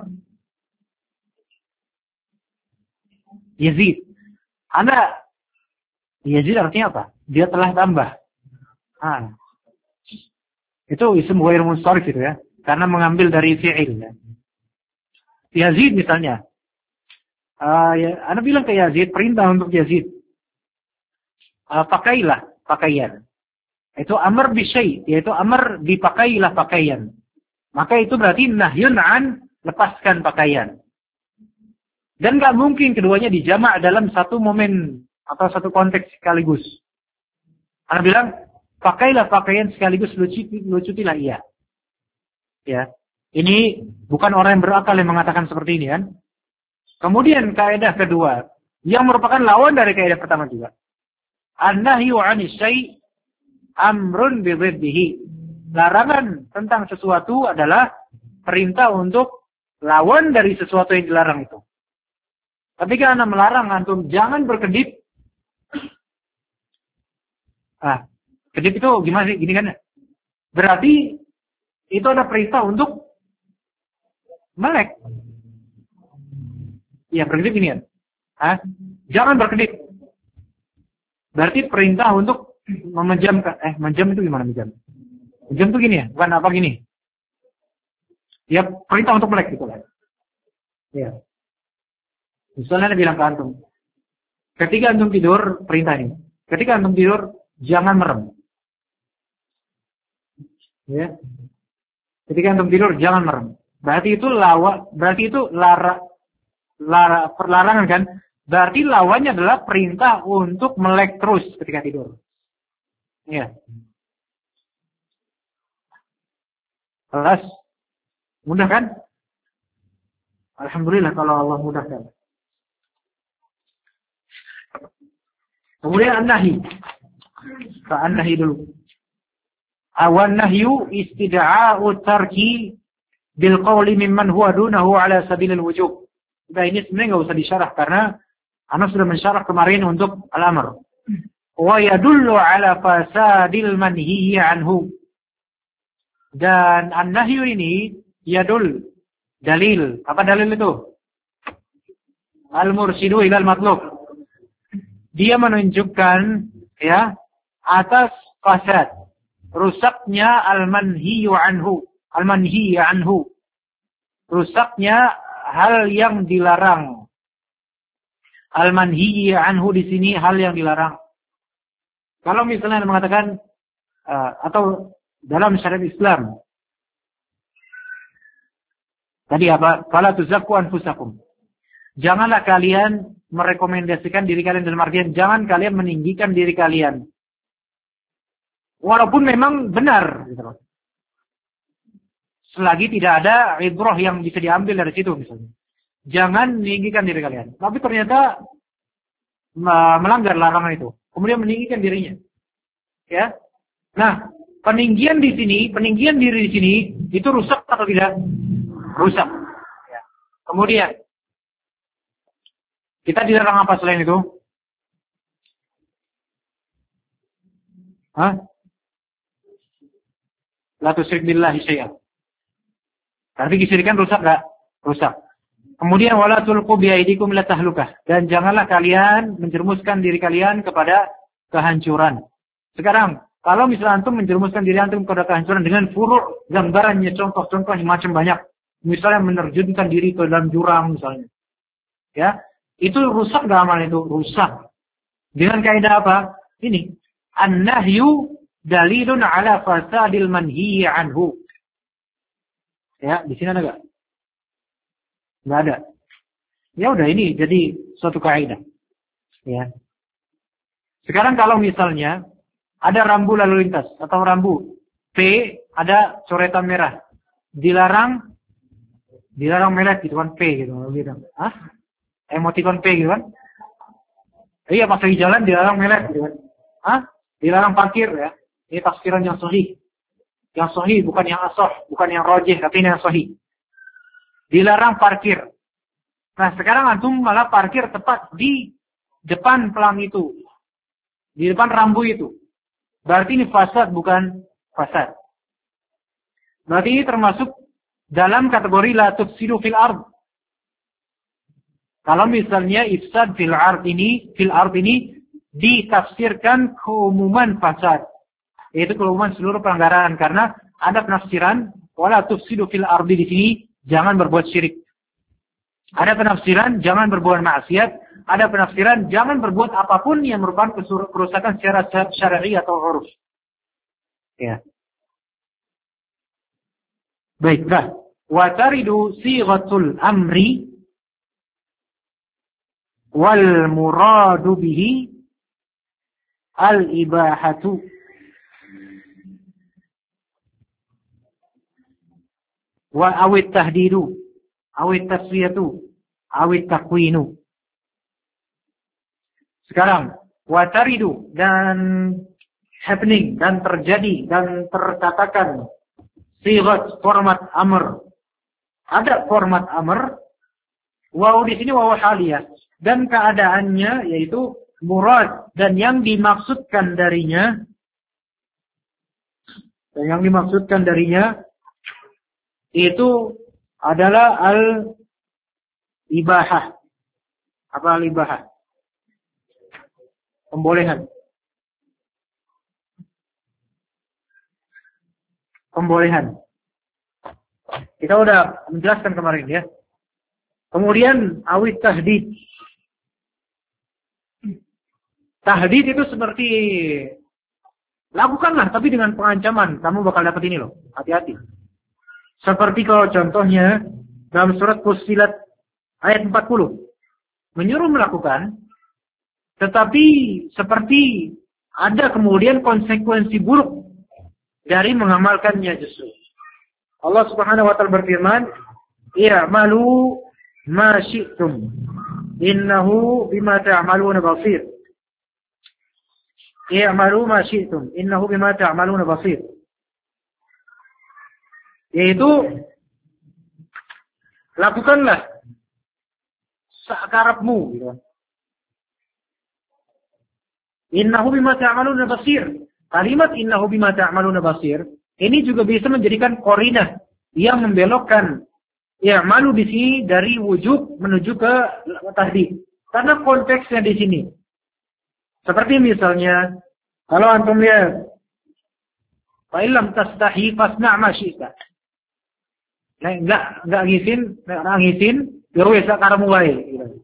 Yazid. Anda Yazid artinya apa? Dia telah tambah. Ah. Itu ism ghair munsharif itu ya. Karena mengambil dari fi'il ya. Yazid misalnya. Uh, ya, Anda bilang ke Yazid, perintah untuk Yazid. Uh, pakailah pakaian. Itu amr bi syai', yaitu amr dipakailah pakaian. Maka itu berarti nahyun an, lepaskan pakaian. Dan gak mungkin keduanya dijamak dalam satu momen atau satu konteks sekaligus. Anda bilang, pakailah pakaian sekaligus lucuti, lucutilah ia. Ya. Ini bukan orang yang berakal yang mengatakan seperti ini kan. Kemudian kaidah kedua, yang merupakan lawan dari kaidah pertama juga. An-nahyu 'anis syai' amrun bi dhiddihi. Larangan tentang sesuatu adalah perintah untuk lawan dari sesuatu yang dilarang itu. Ketika Anda melarang antum jangan berkedip. Ah, kedip itu gimana sih? Gini kan? Berarti itu ada perintah untuk melek. Ya, berkedip ini kan? Ah, jangan berkedip. Berarti perintah untuk memejamkan. Eh, menjam itu gimana menjam? Menjam itu gini ya? Bukan apa gini? Ya, perintah untuk melek gitu lah. Ya. Misalnya Anda bilang ke antum, ketika antum tidur, perintah ini. Ketika antum tidur, jangan merem. Ya. Ketika antum tidur, jangan merem. Berarti itu lawa, berarti itu lara, lara, perlarangan kan? Berarti lawannya adalah perintah untuk melek terus ketika tidur. Ya. Kelas. Mudah kan? Alhamdulillah kalau Allah mudahkan. Kemudian an-nahi. An-nahi dulu. Awan nahyu istida'a'u tarki bil qawli mimman huwa dunahu ala sabilil wujub. Nah, ini sebenarnya enggak usah disyarah karena Anda sudah mensyarah kemarin untuk al-amr. Wa yadullu ala fasadil manhiyi anhu. Dan an-nahyu ini yadul, dalil. Apa dalil itu? Al-mursyidu ilal matlub. Dia menunjukkan ya atas fasad, rusaknya al-manhiyu anhu, al-manhiyu anhu. Rusaknya hal yang dilarang. Al-manhiyu anhu di sini hal yang dilarang. Kalau misalnya mengatakan uh, atau dalam syariat Islam tadi apa? Fala tuzakku anfusakum. Janganlah kalian merekomendasikan diri kalian dalam artian jangan kalian meninggikan diri kalian. Walaupun memang benar gitu loh. Selagi tidak ada ibrah yang bisa diambil dari situ misalnya. Jangan meninggikan diri kalian. Tapi ternyata melanggar larangan itu. Kemudian meninggikan dirinya. Ya. Nah, peninggian di sini, peninggian diri di sini itu rusak atau tidak? Rusak. Ya. Kemudian kita dilarang apa selain itu? Hah? La tusyrik billahi syai'an. Berarti kesyirikan rusak enggak? Rusak. Kemudian wala tulqu bi aydikum ila tahlukah. Dan janganlah kalian menjerumuskan diri kalian kepada kehancuran. Sekarang, kalau misalnya antum menjerumuskan diri antum kepada kehancuran dengan furu' gambarannya, contoh-contoh macam banyak. Misalnya menerjunkan diri ke dalam jurang misalnya. Ya, itu rusak enggak amal itu? Rusak. Dengan kaidah apa? Ini, an-nahyu dalilun ala fasadil manhiyi anhu. Ya, di sini ada enggak? Enggak ada. Ya udah ini jadi suatu kaidah. Ya. Sekarang kalau misalnya ada rambu lalu lintas atau rambu P ada coretan merah. dilarang dilarang melet gitu kan, P gitu. gitu. Hah? Emoticon P gitu kan? Iya, pas lagi jalan dilarang melet gitu kan. Hah? Dilarang parkir ya. Ini tafsiran yang sahih. Yang sahih bukan yang asah, bukan yang rajih, tapi ini yang sahih. Dilarang parkir. Nah, sekarang antum malah parkir tepat di depan pelang itu. Di depan rambu itu. Berarti ini fasad bukan fasad. Berarti ini termasuk dalam kategori la tufsidu fil ard. Kalau misalnya ifsad fil ard ini, fil ard ini ditafsirkan keumuman fasad. Yaitu keumuman seluruh pelanggaran. Karena ada penafsiran wala tufsidu fil ardi di sini jangan berbuat syirik. Ada penafsiran jangan berbuat maksiat. Ada penafsiran jangan berbuat apapun yang merupakan kerusakan secara syar'i atau uruf. Ya. Baiklah. Wa taridu sighatul amri wal muradu bihi al-ibahatu. Wa awit tahdidu, awit taswiyatu, awit takwinu. Sekarang, wataridu dan happening dan terjadi dan terkatakan sighat format amr. Ada format amr, waw di sini waw haliyah dan keadaannya yaitu murad dan yang dimaksudkan darinya dan yang dimaksudkan darinya itu adalah al-ibahah. Apa al-ibahah? Pembolehan. Pembolehan. Kita udah menjelaskan kemarin ya. Kemudian awit tahdid. Tahdid itu seperti lakukanlah tapi dengan pengancaman. Kamu bakal dapat ini loh. Hati-hati. Seperti kalau contohnya dalam surat Fussilat ayat empat puluh. Menyuruh melakukan, tetapi seperti ada kemudian konsekuensi buruk dari mengamalkannya justru. Allah Subhanahu wa taala berfirman, "I'malu ma syi'tum, innahu bima ta'maluna basir." I'malu ma syi'tum, innahu bima ta'maluna basir. Yaitu lakukanlah seakarapmu gitu. Innahu bima ta'maluna basir. Kalimat innahu bima ta'maluna basir ini juga bisa menjadikan qarinah yang membelokkan ya malu di sini dari wujub menuju ke tahdid. Karena konteksnya di sini. Seperti misalnya kalau antum lihat fa illam tastahi fasna' ma syi'ta. Nah, enggak enggak ngisin, enggak ngisin, biru ya sekarang mulai. Gitu.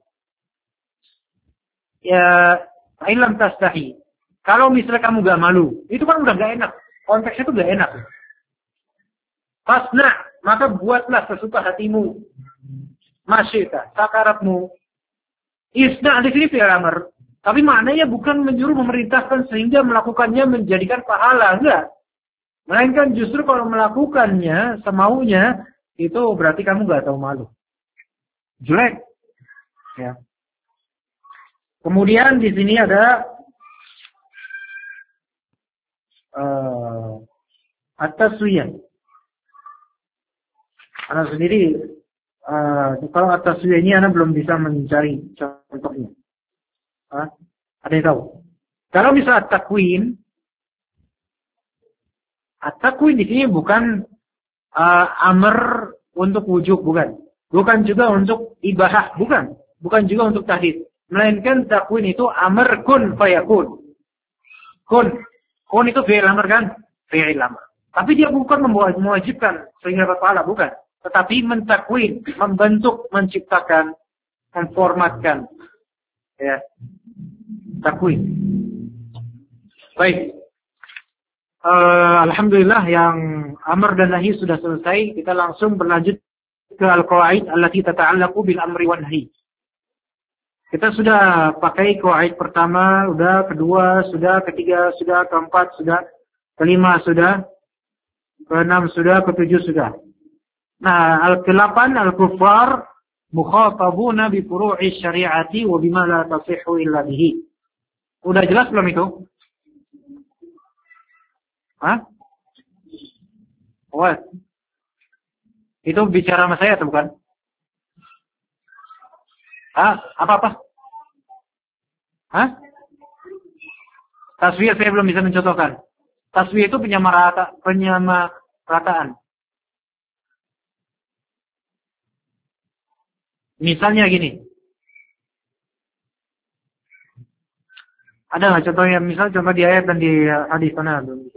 Ya, ilam tastahi. Kalau misalnya kamu enggak malu, itu kan udah enggak enak. Konteksnya itu enggak enak. Fasna, maka buatlah sesuka hatimu. Masyita, sakaratmu. Isna di sini fi'il amr. Tapi maknanya bukan menyuruh memerintahkan sehingga melakukannya menjadikan pahala, enggak. Melainkan justru kalau melakukannya semaunya itu berarti kamu nggak tahu malu. Jelek. Ya. Kemudian di sini ada uh, at-taswiyah. Anak sendiri uh, kalau at-taswiyah ini anak belum bisa mencari contohnya. Hah? Ada yang tahu? Kalau bisa at-takwin, at-takwin di sini bukan Uh, amr untuk wujub, bukan. Bukan juga untuk ibahah, bukan. Bukan juga untuk tahdid. Melainkan takwin itu amr kun fayakun. Kun. Kun itu fi'il amr kan? Fi'il amr. Tapi dia bukan mewajibkan sehingga berpahala, bukan. Tetapi mentakwin, membentuk, menciptakan, memformatkan. Ya. Takwin. Baik. Uh, Alhamdulillah yang amr dan nahi sudah selesai. Kita langsung berlanjut ke al-qawaid allati tata'allaqu bil amri wan nahi. Kita sudah pakai qawaid pertama, sudah kedua, sudah ketiga, sudah keempat, sudah kelima, sudah keenam, sudah ketujuh, sudah. Nah, al-kedelapan al-kuffar mukhatabuna bi furu'i syari'ati wa bima la tasihhu illa bihi. Udah jelas belum itu? Hah? What? Itu bicara sama saya atau bukan? Hah? Apa-apa? Hah? Taswiyah saya belum bisa mencontohkan. Taswiyah itu penyamarata, penyamarataan. Misalnya gini. Ada nggak contohnya? Misal contoh di ayat dan di hadis mana?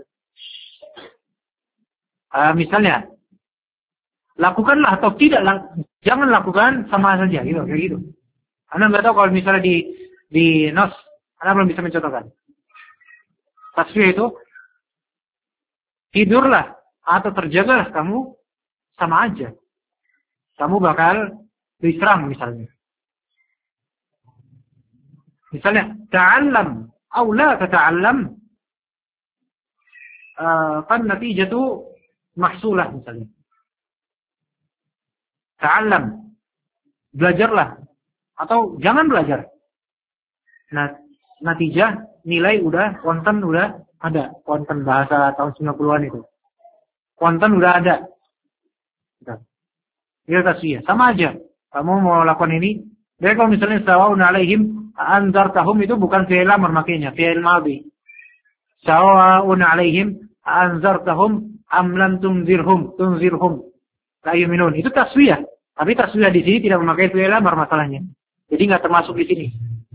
Uh, misalnya, lakukanlah atau tidak, jangan lakukan sama saja, gitu, kayak gitu. Anda nggak tahu kalau misalnya di di nas, Anda belum bisa mencontohkan. Tasbih itu tidurlah atau terjagalah kamu sama aja. Kamu bakal diserang misalnya. Misalnya, ta'allam atau la tata'allam, uh, kan natijatu mahsulah misalnya. Ta'allam, belajarlah atau jangan belajar. Nah, natijah nilai udah, konten udah ada, konten bahasa tahun sembilan puluhan itu. Konten udah ada. Itu tasbih, sama aja. Kamu mau lakukan ini, jadi kalau misalnya sawa'un alaihim anzartahum itu bukan fi'il amr makanya, fi'il madhi. Sawa'un alaihim anzartahum am lam tunzirhum, tunzirhum la yu'minun. Itu taswiyah. Tapi taswiyah di sini tidak memakai fi'il amr masalahnya. Jadi enggak termasuk di sini.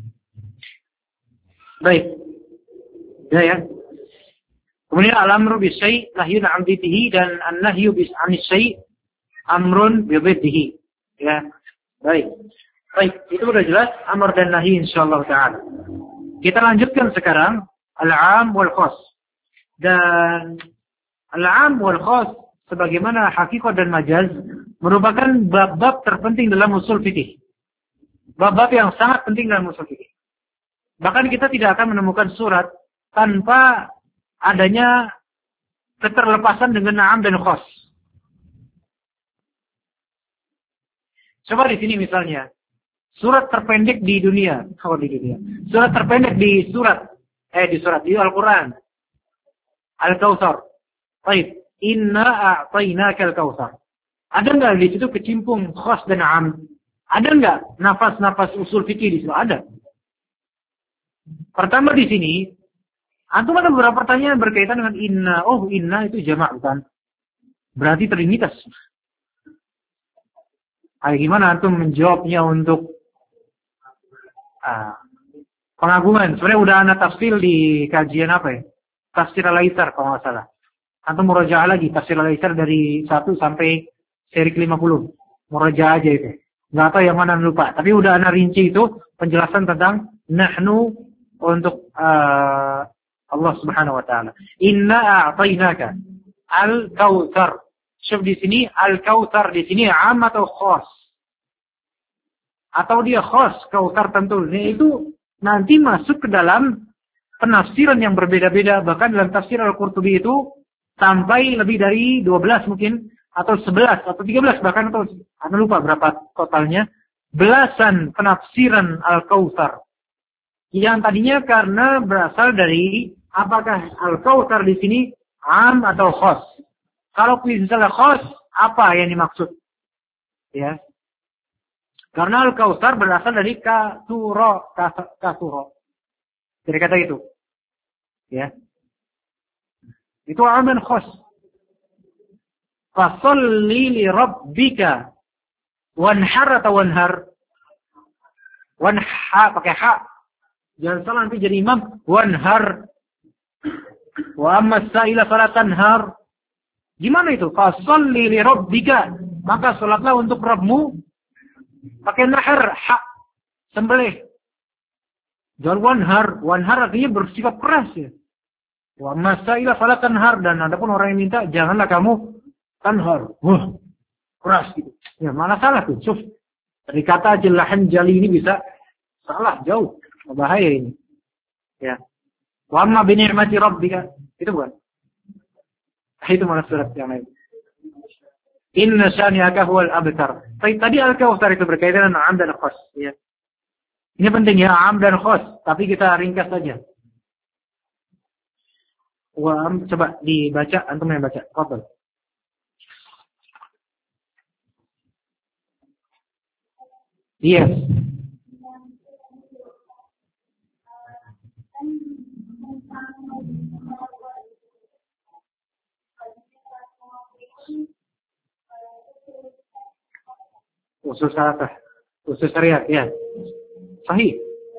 Baik. Ya ya. Kemudian al-amru bisyai' nahyun 'an dhiddihi dan an-nahyu bis-'anis syai' amrun bi dhiddihi. Ya. Baik. Baik, itu sudah jelas amar dan nahi insyaallah taala. Kita lanjutkan sekarang al-'am wal khas. Dan al-'am wal khas sebagaimana hakikat dan majaz merupakan bab-bab terpenting dalam usul fikih. Bab-bab yang sangat penting dalam usul fikih. Bahkan kita tidak akan menemukan surat tanpa adanya keterlepasan dengan 'am dan khas. Coba di sini misalnya, surat terpendek di dunia, oh di dunia, surat terpendek di surat, eh di surat di Al-Quran, Al-Kautsar. Baik, inna a'tainaka al-Kautsar. Ada nggak di situ kecimpung khas dan 'am? Ada nggak nafas-nafas usul fikih di situ? Ada. Pertama di sini, antum ada beberapa pertanyaan berkaitan dengan inna. Oh inna itu jamak bukan? Berarti trinitas. Ayo gimana antum menjawabnya untuk uh, pengagungan? Sebenarnya udah ana tafsir di kajian apa ya? Tafsir Al-Aitsar kalau nggak salah. Antum murajaah lagi tafsir Al-Aitsar dari satu sampai seri ke lima puluh. Murajaah aja itu. Nggak tahu yang mana lupa. Tapi udah ana rinci itu penjelasan tentang nahnu untuk uh, Allah Subhanahu wa taala. Inna a'tainaka al-kautsar. Syuf di sini al-kautsar di sini 'am atau khas? Atau dia khas kautsar tentu. Nah, itu nanti masuk ke dalam penafsiran yang berbeda-beda. Bahkan dalam tafsir Al-Qurtubi itu sampai lebih dari dua belas mungkin atau sebelas atau tiga belas bahkan atau anda lupa berapa totalnya. Belasan penafsiran Al-Kautsar. Yang tadinya karena berasal dari apakah Al-Kautsar di sini 'am atau khas? Kalau misalnya khas, apa yang dimaksud? Ya. Karena Al-Kautsar berasal dari kasuro, kasuro. Dari kata itu. Ya. Itu 'am dan khas. Fasholli li rabbika wanhar atau wanhar? Wanha pakai ha. Jangan salah nanti jadi imam. Wanhar. Wa amma as-sa'ila fala tanhar. Gimana itu? Fasholli li rabbika. Maka salatlah untuk Rabbmu. Pakai nahar, hak. Sembelih. Jangan wanhar. Wanhar artinya bersifat keras ya. Wa masaila fala tanhar. Dan adapun orang yang minta, janganlah kamu tanhar. Wah, keras gitu. Ya, mana salah tuh? Suf. Dari kata jelahan jali ini bisa salah jauh. Bahaya ini. Ya. Wa amma bi ni'mati rabbika. Itu bukan? Itu mana surat yang lain? Inna syani'aka huwal abtar. Tadi al-kautsar itu berkaitan dengan am dan khos. Ya. Ini penting ya, am dan khos. Tapi kita ringkas saja. Wa am, coba dibaca, antum yang baca. Fadhal. Yes. Usul syariat, usul syariat, ya. Sahih.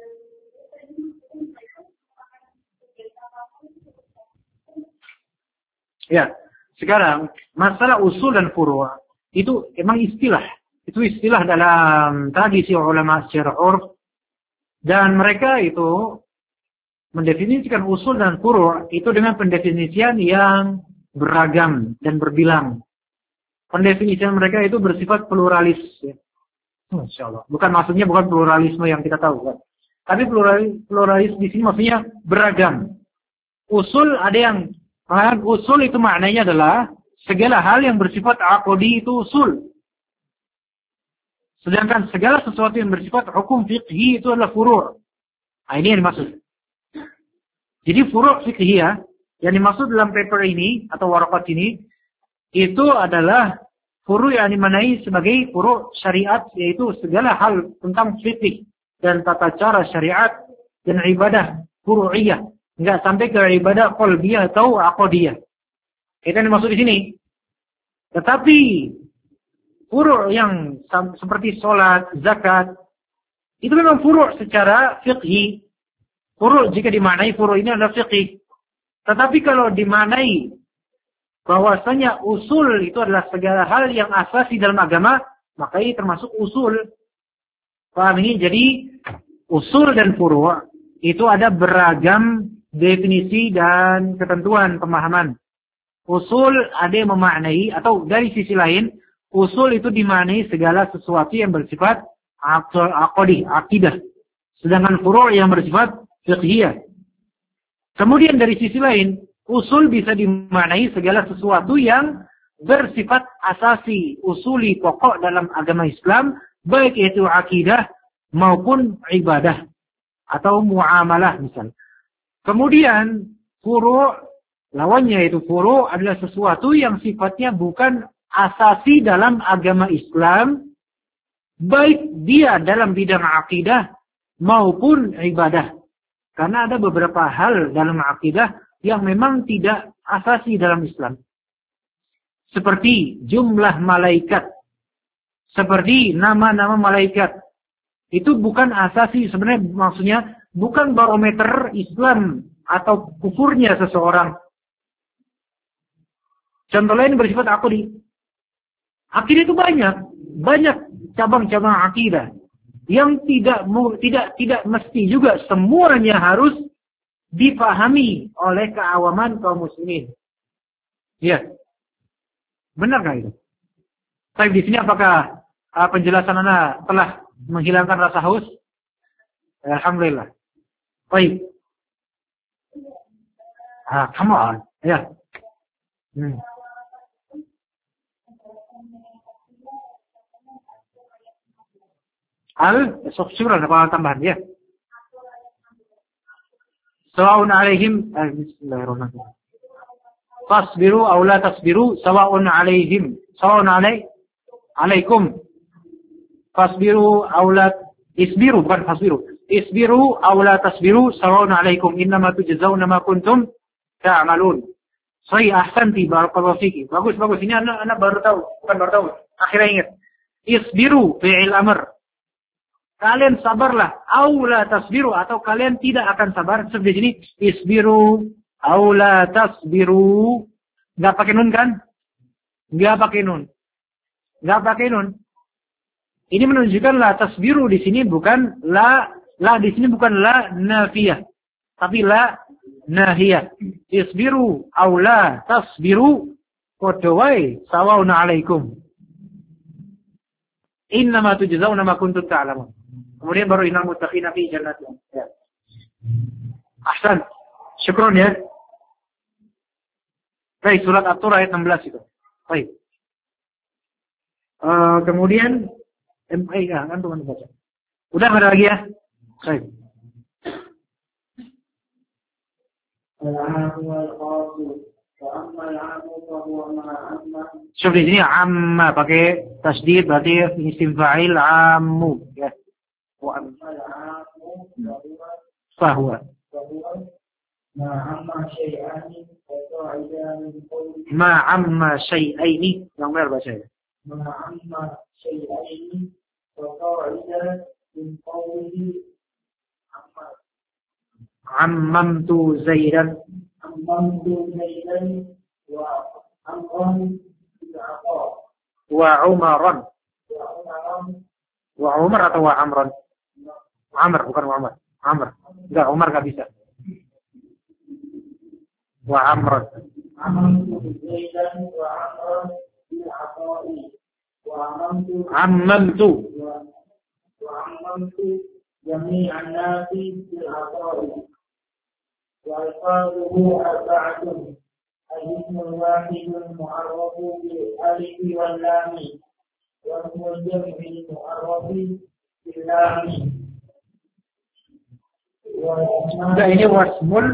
Ya. Sekarang masalah usul dan furu' itu emang istilah. Itu istilah dalam tradisi ulama secara urf, dan mereka itu mendefinisikan usul dan furu' itu dengan pendefinisian yang beragam dan berbilang. Pendefinisian mereka itu bersifat pluralis. Ya. Masya Allah. Bukan maksudnya bukan pluralisme yang kita tahu. Kan? Tapi pluralis, pluralis di sini maksudnya beragam. Usul ada yang, usul itu maknanya adalah segala hal yang bersifat aqdi itu usul. Sedangkan segala sesuatu yang bersifat hukum fiqhi itu adalah furu'. Nah, ini yang dimaksud. Jadi furu' fiqhiyah yang dimaksud dalam paper ini atau warakat ini itu adalah furu' yang dimaknai sebagai furu' syariat, yaitu segala hal tentang fikih dan tata cara syariat dan ibadah furu'iyah. Enggak sampai ke ibadah qalbiyah atau aqdiyah. Itu yang dimaksud di sini. Tetapi furu' yang seperti sholat, zakat, itu memang furu' secara fiqhi. Furu' jika dimaknai furu' ini adalah fiqhi. Tetapi kalau dimaknai bahwasanya usul itu adalah segala hal yang asasi dalam agama, maka ini termasuk usul. Paham ini? Jadi usul dan furu' itu ada beragam definisi dan ketentuan pemahaman. Usul ada yang memaknai, atau dari sisi lain, usul itu dimaknai segala sesuatu yang bersifat aqdi, akidah. Sedangkan furu' yang bersifat fiqhiyah. Kemudian dari sisi lain, usul bisa dimaknai segala sesuatu yang bersifat asasi, usuli, pokok dalam agama Islam, baik itu akidah maupun ibadah atau muamalah misalnya. Kemudian furu', lawannya itu furu' adalah sesuatu yang sifatnya bukan asasi dalam agama Islam, baik dia dalam bidang akidah maupun ibadah. Karena ada beberapa hal dalam akidah yang memang tidak asasi dalam Islam. Seperti jumlah malaikat. Seperti nama-nama malaikat. Itu bukan asasi, sebenarnya maksudnya bukan barometer Islam atau kufurnya seseorang. Contoh lain bersifat aqdi. Akidah itu banyak. Banyak cabang-cabang akidah. Yang tidak tidak tidak mesti juga semuanya harus dipahami oleh keawaman kaum muslimin. Ya. Benar nggak itu? Tapi di sini apakah uh, penjelasan Anda telah menghilangkan rasa haus? Alhamdulillah. Baik. Ah, come on. Ya. Hmm. Al, syukuran apa tambahan ya? Sawa'un alaihim, eh, bismillahirrahmanirrahim. Fasbiru aw la tasbiru sawa'un alaihim. Sawa'un alai alaikum. Fasbiru aw la isbiru, bukan fasbiru. Isbiru aw la tasbiru sawa'un alaikum. Innama tujzauna ma kuntum ta'malun. Sahih, ahsanti, barakallahu fiki. Bagus, bagus. Ini anak anak baru tahu, bukan baru tahu. Akhirnya ingat. Isbiru fi'il amr. Kalian sabarlah, aula tasbiru, atau kalian tidak akan sabar. Seperti ini, isbiru, aula tasbiru. Nggak pakai nun kan? Nggak pakai nun. Nggak pakai nun. Ini menunjukkan la tasbiru di sini bukan la, la di sini bukan la nafiyah, tapi la nahiyah. Isbiru, aula tasbiru, kodowai, sawa'un alaikum. Innama tujzauna ma kuntum ta'lamun. Kemudian baru innal muttaqina fi jannatin. Ya. Ahsan. Syukron ya. Baik, surat At-Tur ayat enam belas itu. Baik. Uh, kemudian M A ya, kan teman baca. Udah nggak ada lagi ya? Baik. Coba di sini amma pakai tasdid berarti isim fa'il ammu ya. Wa fahuwa. Ma amma syai'aini yang benar baca ya. Ma amma syai'aini wa qa'ida min qawlihi amma ammamtu zaidan ammamtu zaidan wa amran wa umaran wa umar atau wa amran Amr bukan wa Amr Amr enggak Umar enggak bisa wa amran ammamtu zaidan wa amran bil ata'i wa ammamtu ammamtu wa ammamtu jami'an nasi bil ata'i wa alfazuhu arba'atun al-ismul wahidul mu'arrafu bil alifi wal lami wa ismul jam'il mu'arrafi bil lami wa ini wasmul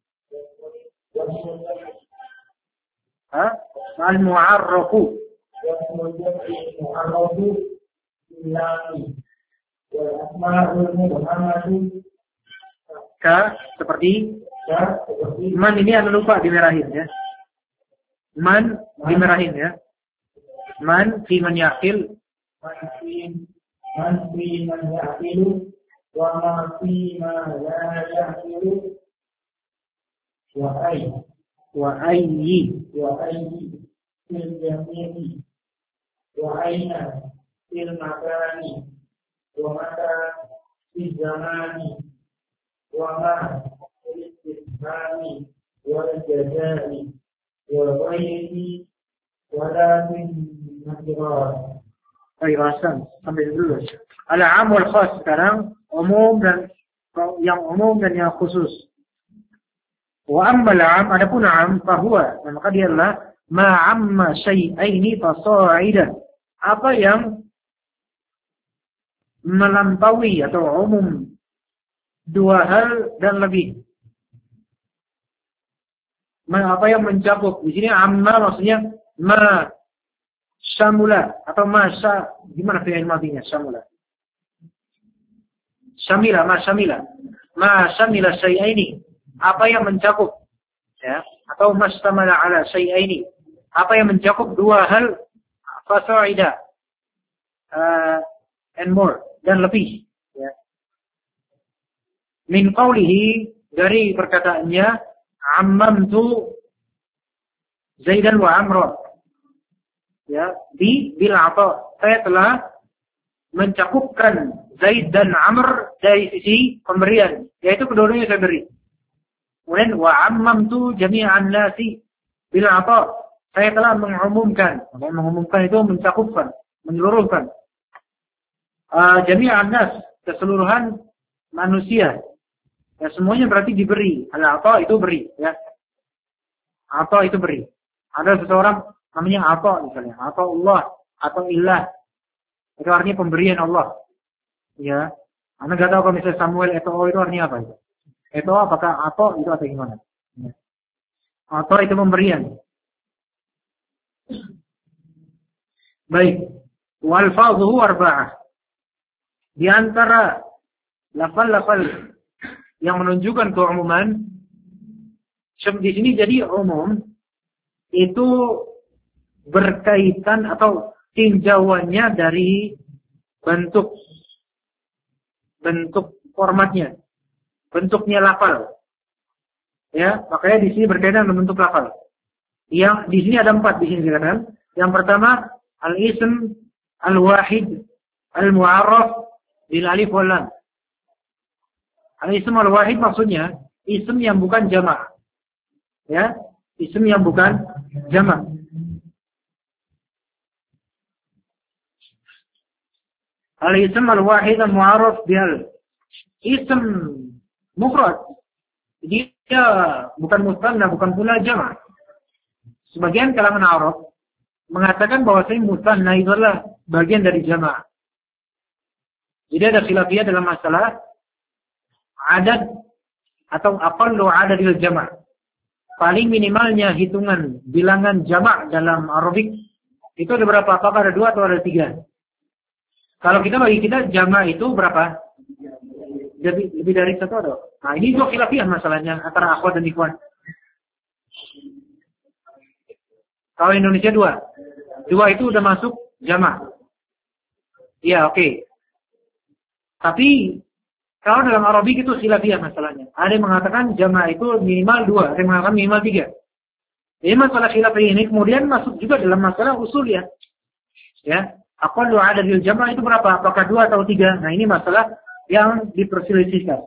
ha al-mu'arrafu wa ismul jam'il mu'arrafu bil lami wa asma'ul mubhamatu ka seperti ya, man ini anda lupa dimerahin ya. Man dimerahin ya. Man fi man yaqil man fi man fi man yaqilu wa ma fi ma la yaqilu wa ay wa ayyi wa ayyi fil jami'i wa ayna fil makani wa mata fi zamani wa ma الاستفهام والجزاء وغيره ولكن نكرار. Baik, Hasan, sampai dulu. Al-am wal khas sekarang umum dan yang umum dan yang khusus. Wa amma al-am, adapun am fahuwa, maka dia adalah ma amma syai'aini fasa'idan. Apa yang melampaui atau umum dua hal dan lebih. Apa yang mencakup di sini amma maksudnya ma syamula atau ma sya gimana fi'il madhinya syamula syamila ma syamila ma syamila syai'aini apa yang mencakup ya atau mastamala ala syai'aini apa yang mencakup dua hal fasa'ida uh, and more dan lebih ya min qawlihi dari perkataannya ammamtu Zaidan wa Amran ya di bil ata saya telah mencakupkan Zaid dan Amr dari sisi pemberian yaitu kedua-duanya saya beri. Kemudian wa ammamtu jami'an nasi bil ata saya telah mengumumkan mengumumkan itu mencakupkan menyeluruhkan uh, jami'an nas keseluruhan manusia. Ya semuanya berarti diberi. Al-ata itu beri, ya. Ata itu beri. Ada seseorang namanya ata misalnya, ata Allah, atau ilah. Itu artinya pemberian Allah. Ya. Anda enggak tahu kalau misalnya Samuel eto itu artinya apa itu? Eto apakah ata itu atau gimana? Ya. Ata itu pemberian. Baik. Wal fadhuhu arba'ah. Di antara lafal-lafal yang menunjukkan keumuman di sini jadi umum itu berkaitan atau tinjauannya dari bentuk bentuk formatnya, bentuknya lafal. Ya, makanya di sini berkaitan dengan bentuk lafal. Yang di sini ada empat di sini dikatakan. Yang pertama al-ism al-wahid al-mu'arraf bil alif wal lam. Al-ism al-wahid maksudnya ism yang bukan jamak. Ya, ism yang bukan jamak. Al-ism al-wahid al-mu'arraf bil ism mufrad. Dia bukan mustanna, bukan pula jamak. Sebagian kalangan Arab mengatakan bahwasanya musanna itu adalah bagian dari jama'. Jadi ada khilafiyah dalam masalah adad atau aqallu adadil jama'. Paling minimalnya hitungan bilangan jama' dalam Arabik itu ada berapa? Apakah ada dua atau ada tiga? Kalau kita bagi kita jama' itu berapa? Lebih, lebih dari satu ada. Nah ini juga khilafiyah masalahnya antara akhwat dan ikhwan. Kalau Indonesia dua. Dua itu udah masuk jama'. Iya, oke. Okay. Tapi kalau dalam Arabik itu khilafiyah masalahnya. Ada yang mengatakan jama' itu minimal dua, ada yang mengatakan minimal tiga. Jadi masalah khilafiyah ini kemudian masuk juga dalam masalah usul ya. Ya, aqallu adadil jama' itu berapa? Apakah dua atau tiga? Nah, ini masalah yang diperselisihkan.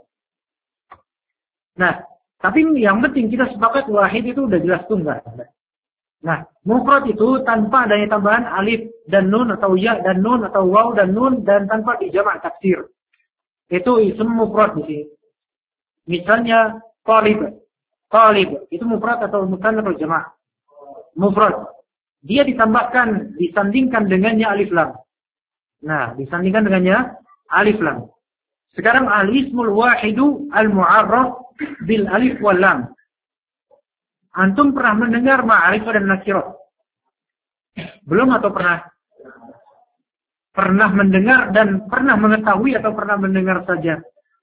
Nah, tapi yang penting kita sepakat wahid itu udah jelas tunggal. Nah, mufrad itu tanpa adanya tambahan alif dan nun atau ya dan nun atau waw dan nun dan tanpa dijamak taksir. Itu isim mufrad di sini. Misalnya talib. Talib itu mufrad atau musanna atau jama'? Mufrad. Dia ditambahkan, disandingkan dengannya alif lam. Nah, disandingkan dengannya alif lam. Sekarang al-ismul wahidu al-mu'arraf bil alif wal lam. Antum pernah mendengar ma'rifah dan nakirah? Belum atau pernah? Pernah mendengar dan pernah mengetahui atau pernah mendengar saja?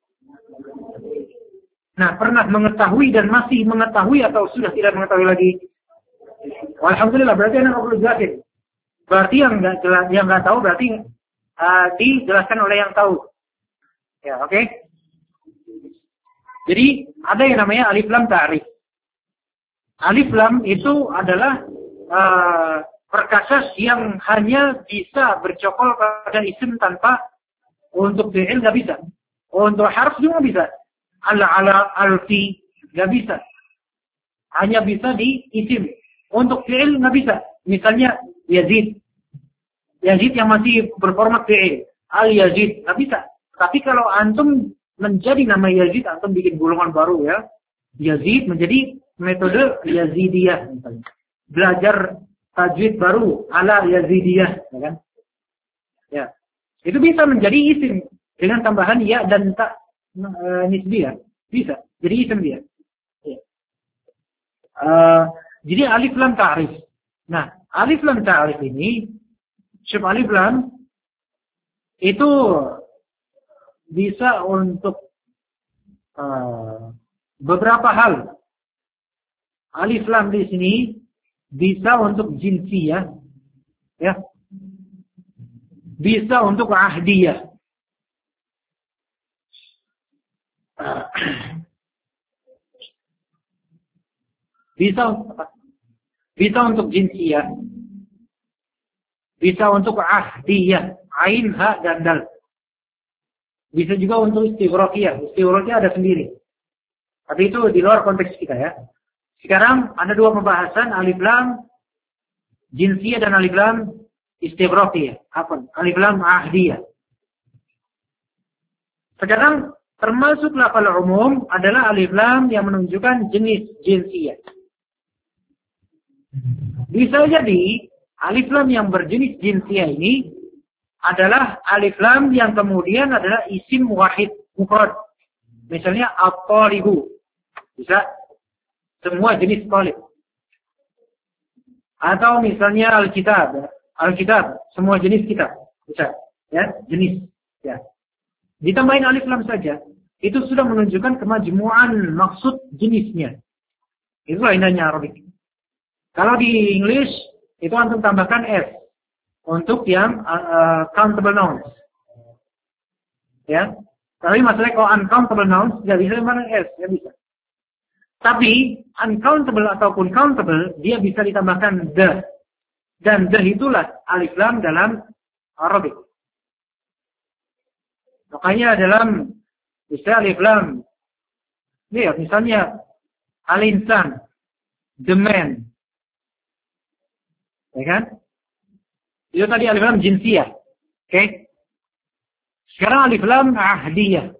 Nah, pernah mengetahui dan masih mengetahui atau sudah tidak mengetahui lagi? Alhamdulillah, berarti anak perlu jelasin. Berarti yang nggak jelas, yang nggak tahu berarti uh, dijelaskan oleh yang tahu. Ya, oke. Okay? Jadi ada yang namanya alif lam ta'rif. Alif lam itu adalah uh, perkakas yang hanya bisa bercokol pada isim tanpa untuk fi'il nggak bisa. Untuk harf juga bisa. Ala ala alfi nggak bisa. Hanya bisa di isim. Untuk fi'il nggak bisa. Misalnya Yazid. Yazid yang masih berformat fi'il. Al Yazid nggak bisa. Tapi kalau antum menjadi nama Yazid, antum bikin golongan baru ya. Yazid menjadi metode Yazidiyah misalnya. Belajar tajwid baru ala Yazidiyah, ya kan? Ya. Itu bisa menjadi isim dengan tambahan ya dan tak e, nisbiyah. Bisa. Jadi isim dia. Ya. Uh, jadi alif lam ta'rif. Nah, alif lam ta'rif ini syib alif lam itu bisa untuk uh, beberapa hal. Alif lam di sini bisa untuk jinsiyah, ya. Bisa untuk ahdiyah. Bisa untuk apa? Bisa untuk jinsiyah. Bisa untuk ahdiyah, ain, ha, dan dal. Bisa juga untuk istighraqiyah. Istighraqiyah ada sendiri. Tapi itu di luar konteks kita ya. Sekarang ada dua pembahasan, alif lam jinsiyah dan alif lam istighraqiyah. Apa? Alif lam ahdiyah. Sekarang termasuk lafal umum adalah alif lam yang menunjukkan jenis jinsiyah. Bisa jadi alif lam yang berjenis jinsiyah ini adalah alif lam yang kemudian adalah isim wahid mufrad. Misalnya at-talibu. Bisa semua jenis talib. Atau misalnya al-kitab. Al-kitab, semua jenis kitab. Bisa, ya, jenis, ya. Ditambahin alif lam saja, itu sudah menunjukkan kemajmu'an maksud jenisnya. Itulah indahnya Arabik. Kalau di English itu antum tambahkan s untuk yang uh, countable nouns. Ya. Tapi masalahnya kalau uncountable nouns nggak bisa tambahkan s, nggak bisa. Tapi uncountable ataupun countable dia bisa ditambahkan the. Dan the itulah alif lam dalam Arabik. Makanya dalam istilah alif lam, lihat misalnya al-insan, the man, ya kan? Itu tadi alif lam jinsiyah, oke? Okay? Sekarang alif lam ahdiyah.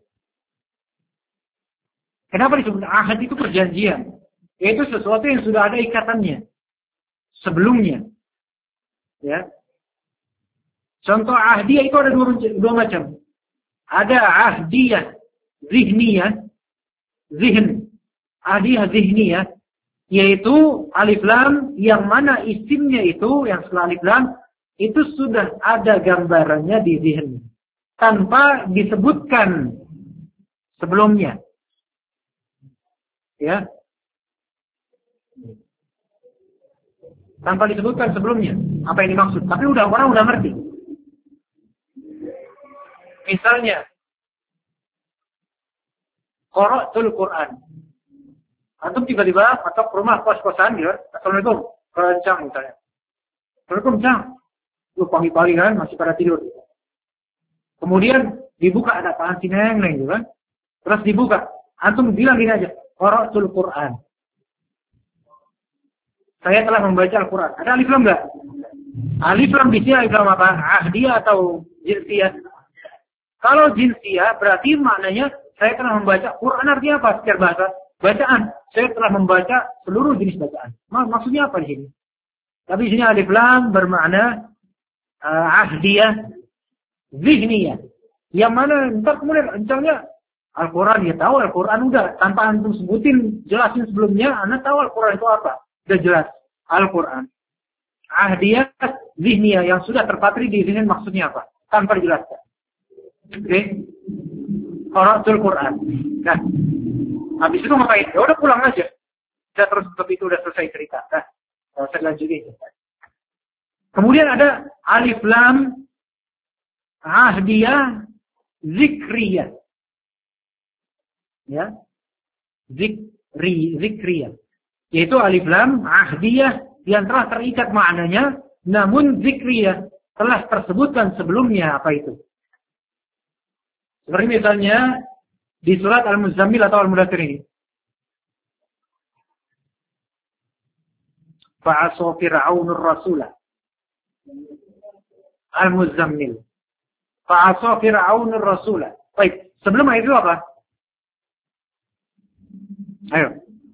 Kenapa disebut ahad itu perjanjian? Yaitu sesuatu yang sudah ada ikatannya sebelumnya. Ya. Contoh ahdiyah itu ada dua, dua macam. Ada ahdiyah zihniyah, zihn. Ahdiyah zihniyah, yaitu alif lam yang mana isimnya itu, yang setelah alif lam, itu sudah ada gambarannya di zihn. Tanpa disebutkan sebelumnya. Ya. Tanpa disebutkan sebelumnya. Apa yang dimaksud. Tapi udah orang udah ngerti. Misalnya, qara'tul Quran. Antum tiba-tiba masuk rumah kos-kosan, ya. Assalamualaikum. Kencang misalnya. Assalamualaikum, Cang. Lu pagi-pagi kan, masih pada tidur. Kemudian, dibuka ada apaan sih, Neng, Neng, gitu kan. Terus dibuka. Antum bilang gini aja. Qara'tul Quran. Saya telah membaca Al-Quran. Ada alif lam enggak? Alif lam di sini alif lam apa? Ahdiyah atau jinsiyah? Kalau jinsiyah berarti maknanya saya telah membaca. Quran artinya apa secara bahasa? Bacaan. Saya telah membaca seluruh jenis bacaan. Maksudnya apa di sini? Tapi di sini alif lam bermakna uh, ahdiyah, zihniyah. Yang mana ntar kemudian encangnya Al-Quran, dia tahu Al-Quran udah. Tanpa antum sebutin, jelasin sebelumnya, anda tahu Al-Quran itu apa. Sudah jelas. Al-Quran. Ahdiyah, zihniyah yang sudah terpatri di zihn maksudnya apa. Tanpa dijelaskan. Oke. Okay. Qara'tul Quran. Nah. Habis itu ngapain? Ya udah pulang aja. Sudah terus seperti itu, udah selesai cerita. Nah. Kalau saya lanjutin. Kemudian ada alif lam ahdiyah zikriyah. Ya. Zikri, zikriyah. Yaitu alif lam ahdiyah yang telah terikat maknanya, namun zikriyah telah tersebutkan sebelumnya apa itu. Seperti misalnya di surat Al-Muzammil atau Al-Mudaththir ini. Fa'asa Fir'aunur Rasulah. Al-Muzammil. Fa'asa Fir'aunur Rasulah. Baik, sebelum ayat itu apa? Ayo.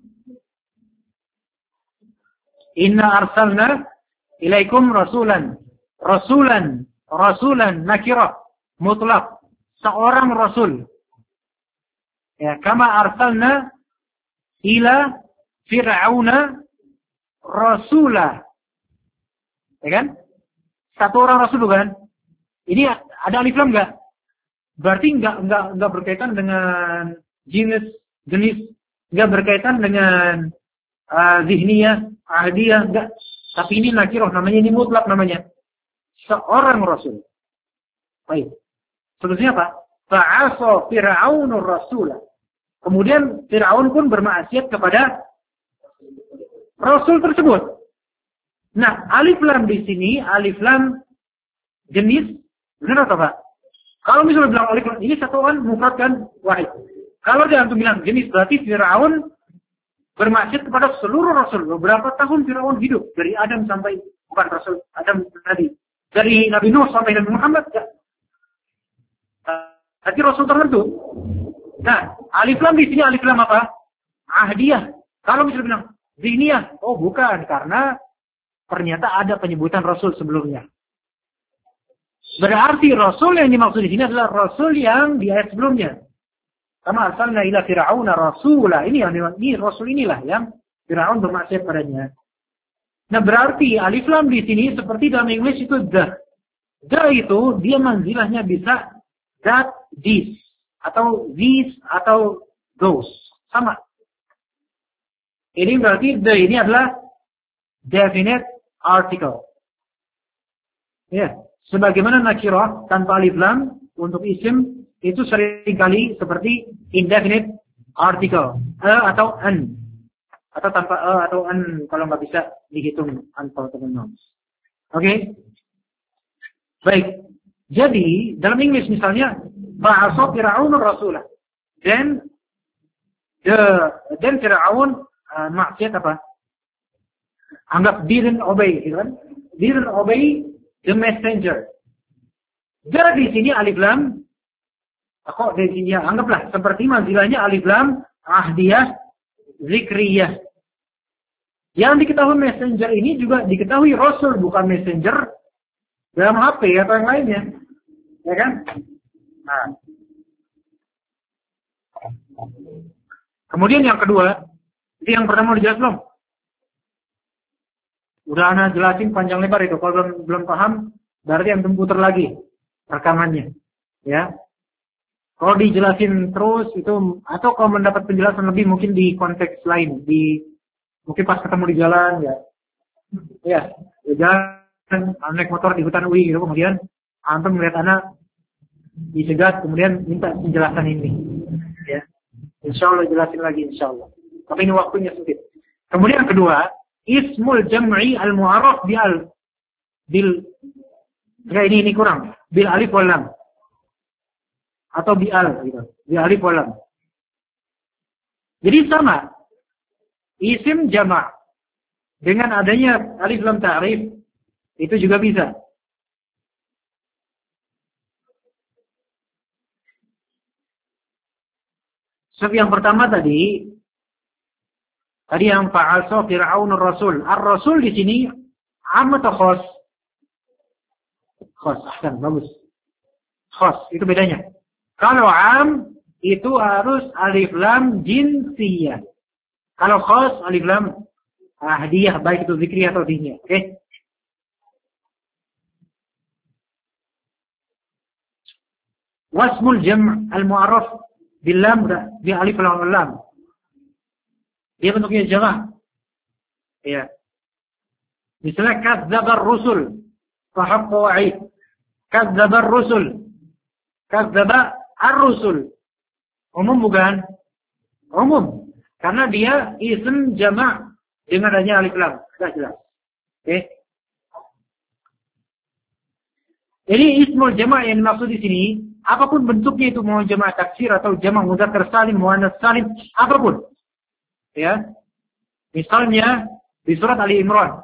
Inna arsalna ilaikum rasulan. Rasulan. Rasulan nakirah. Mutlak. Seorang rasul. Ya, kama arsalna ila Fir'auna rasulah. Ya kan? Satu orang rasul bukan? Ini ada alif lam enggak? Berarti enggak enggak enggak berkaitan dengan jenis jenis, enggak berkaitan dengan uh, zihniyah, ahdiyah, enggak. Tapi ini nakirah, namanya ini mutlak namanya. Seorang rasul. Baik. Seterusnya apa? Fa'asa Fir'aunur Rasulah. Kemudian Fir'aun pun bermaksiat kepada rasul tersebut. Nah, alif lam di sini, alif lam jenis, benar atau Pak? Kalau misalnya bilang alif lam, ini satu orang mufrad kan wahid. Kalau dia antum bilang jenis, berarti Fir'aun bermaksiat kepada seluruh rasul. Beberapa tahun Fir'aun hidup. Dari Adam sampai, bukan rasul, Adam Nabi. Dari Nabi Nuh sampai Nabi Muhammad. Ya. Jadi rasul tertentu. Nah, alif lam di sini alif lam apa? Ahdiyah. Kalau misalnya bilang zihniyah, oh bukan, karena ternyata ada penyebutan rasul sebelumnya. Berarti rasul yang dimaksud di sini adalah rasul yang di ayat sebelumnya. Kama arsalna ila Fir'auna rasulah. Ini yang ini rasul inilah yang Fir'aun bermaksiat padanya. Nah, berarti alif lam di sini seperti dalam Inggris itu the. The itu dia manzilahnya bisa that, this, atau these, atau those. Sama. Ini berarti the ini adalah definite article. Ya. Sebagaimana nakirah tanpa alif lam untuk isim itu seringkali seperti indefinite article. A atau an. Atau tanpa a atau an kalau nggak bisa dihitung unpalatable nouns. Oke? Okay? Baik. Jadi, dalam Inggris misalnya, Fa'asa Fir'aunur Rasulah. Dan, the, dan Fir'aun uh, maksiat apa? Anggap didn't obey, gitu kan? Didn't obey the messenger. Jadi di sini alif lam, kok di sini ya, anggaplah seperti manzilahnya alif lam, ahdiyah, zikriyah. Yang diketahui messenger ini juga diketahui Rasul, bukan messenger dalam H P atau yang lainnya. Ya kan? Nah. Kemudian yang kedua, itu yang pertama dijelas belum? Udah ana jelasin panjang lebar itu. Kalau belum belum paham, berarti antum putar lagi rekamannya. Ya. Kalau dijelasin terus itu, atau kalau mendapat penjelasan lebih mungkin di konteks lain, di mungkin pas ketemu di jalan ya, ya di jalan naik motor di hutan U I gitu, kemudian antum melihat anak dicegat, kemudian minta penjelasan ini, ya, insya Allah jelasin lagi insya Allah. Tapi ini waktunya sedikit. Kemudian yang kedua, ismul jam'i al mu'arraf bi al bil, ya ini ini kurang, bil alif wal lam. Atau bi'al gitu. Bi alif wal lam. Jadi sama. Isim jama' dengan adanya alif lam ta'rif itu juga bisa. Sebab yang pertama tadi tadi yang fa'asa Fir'aunur Rasul. Ar-Rasul di sini am atau khos? Khos, ahsan, bagus. Khos, itu bedanya. Kalau am itu harus alif lam jinsiyah. Kalau khas alif lam hadiah, baik itu zikri atau diniyah. Oke. Okay? Wasmul jam' al-mu'arraf bil lam bi alif lam lam. Dia bentuknya jama'. Ya. Misalnya kadzabar rusul fa haqqa wa'id. Kadzabar rusul. Kadzaba ar-rusul. Umum bukan? Umum. Karena dia isim jama' dengan adanya alif lam. Sudah jelas. Oke. Okay. Jadi ismul jama' yang dimaksud di sini, apapun bentuknya itu, mau jama' taksir atau jama' mudzakkar salim, muannas salim, apapun. Ya. Misalnya di surat Ali Imran.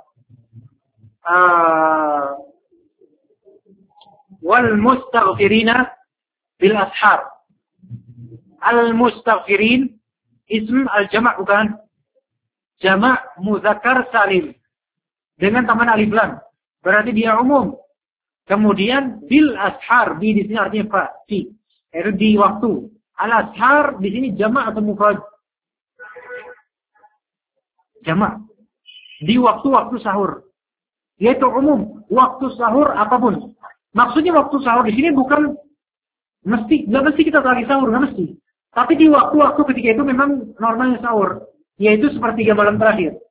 Uh, wal mustaghfirina bil ashar. Al-mustaghfirin ism al-jama' bukan? Jama' mudzakkar salim dengan tambahan alif lam. Berarti dia umum. Kemudian bil ashar, di sini artinya fa, fi. Itu di waktu. Al-ashar di sini jama' atau mufrad? Jama'. Di waktu-waktu sahur. Yaitu umum, waktu sahur apapun. Maksudnya waktu sahur di sini bukan mesti, nggak mesti kita lagi sahur, nggak mesti. Tapi di waktu-waktu ketika itu memang normalnya sahur, yaitu sepertiga malam terakhir.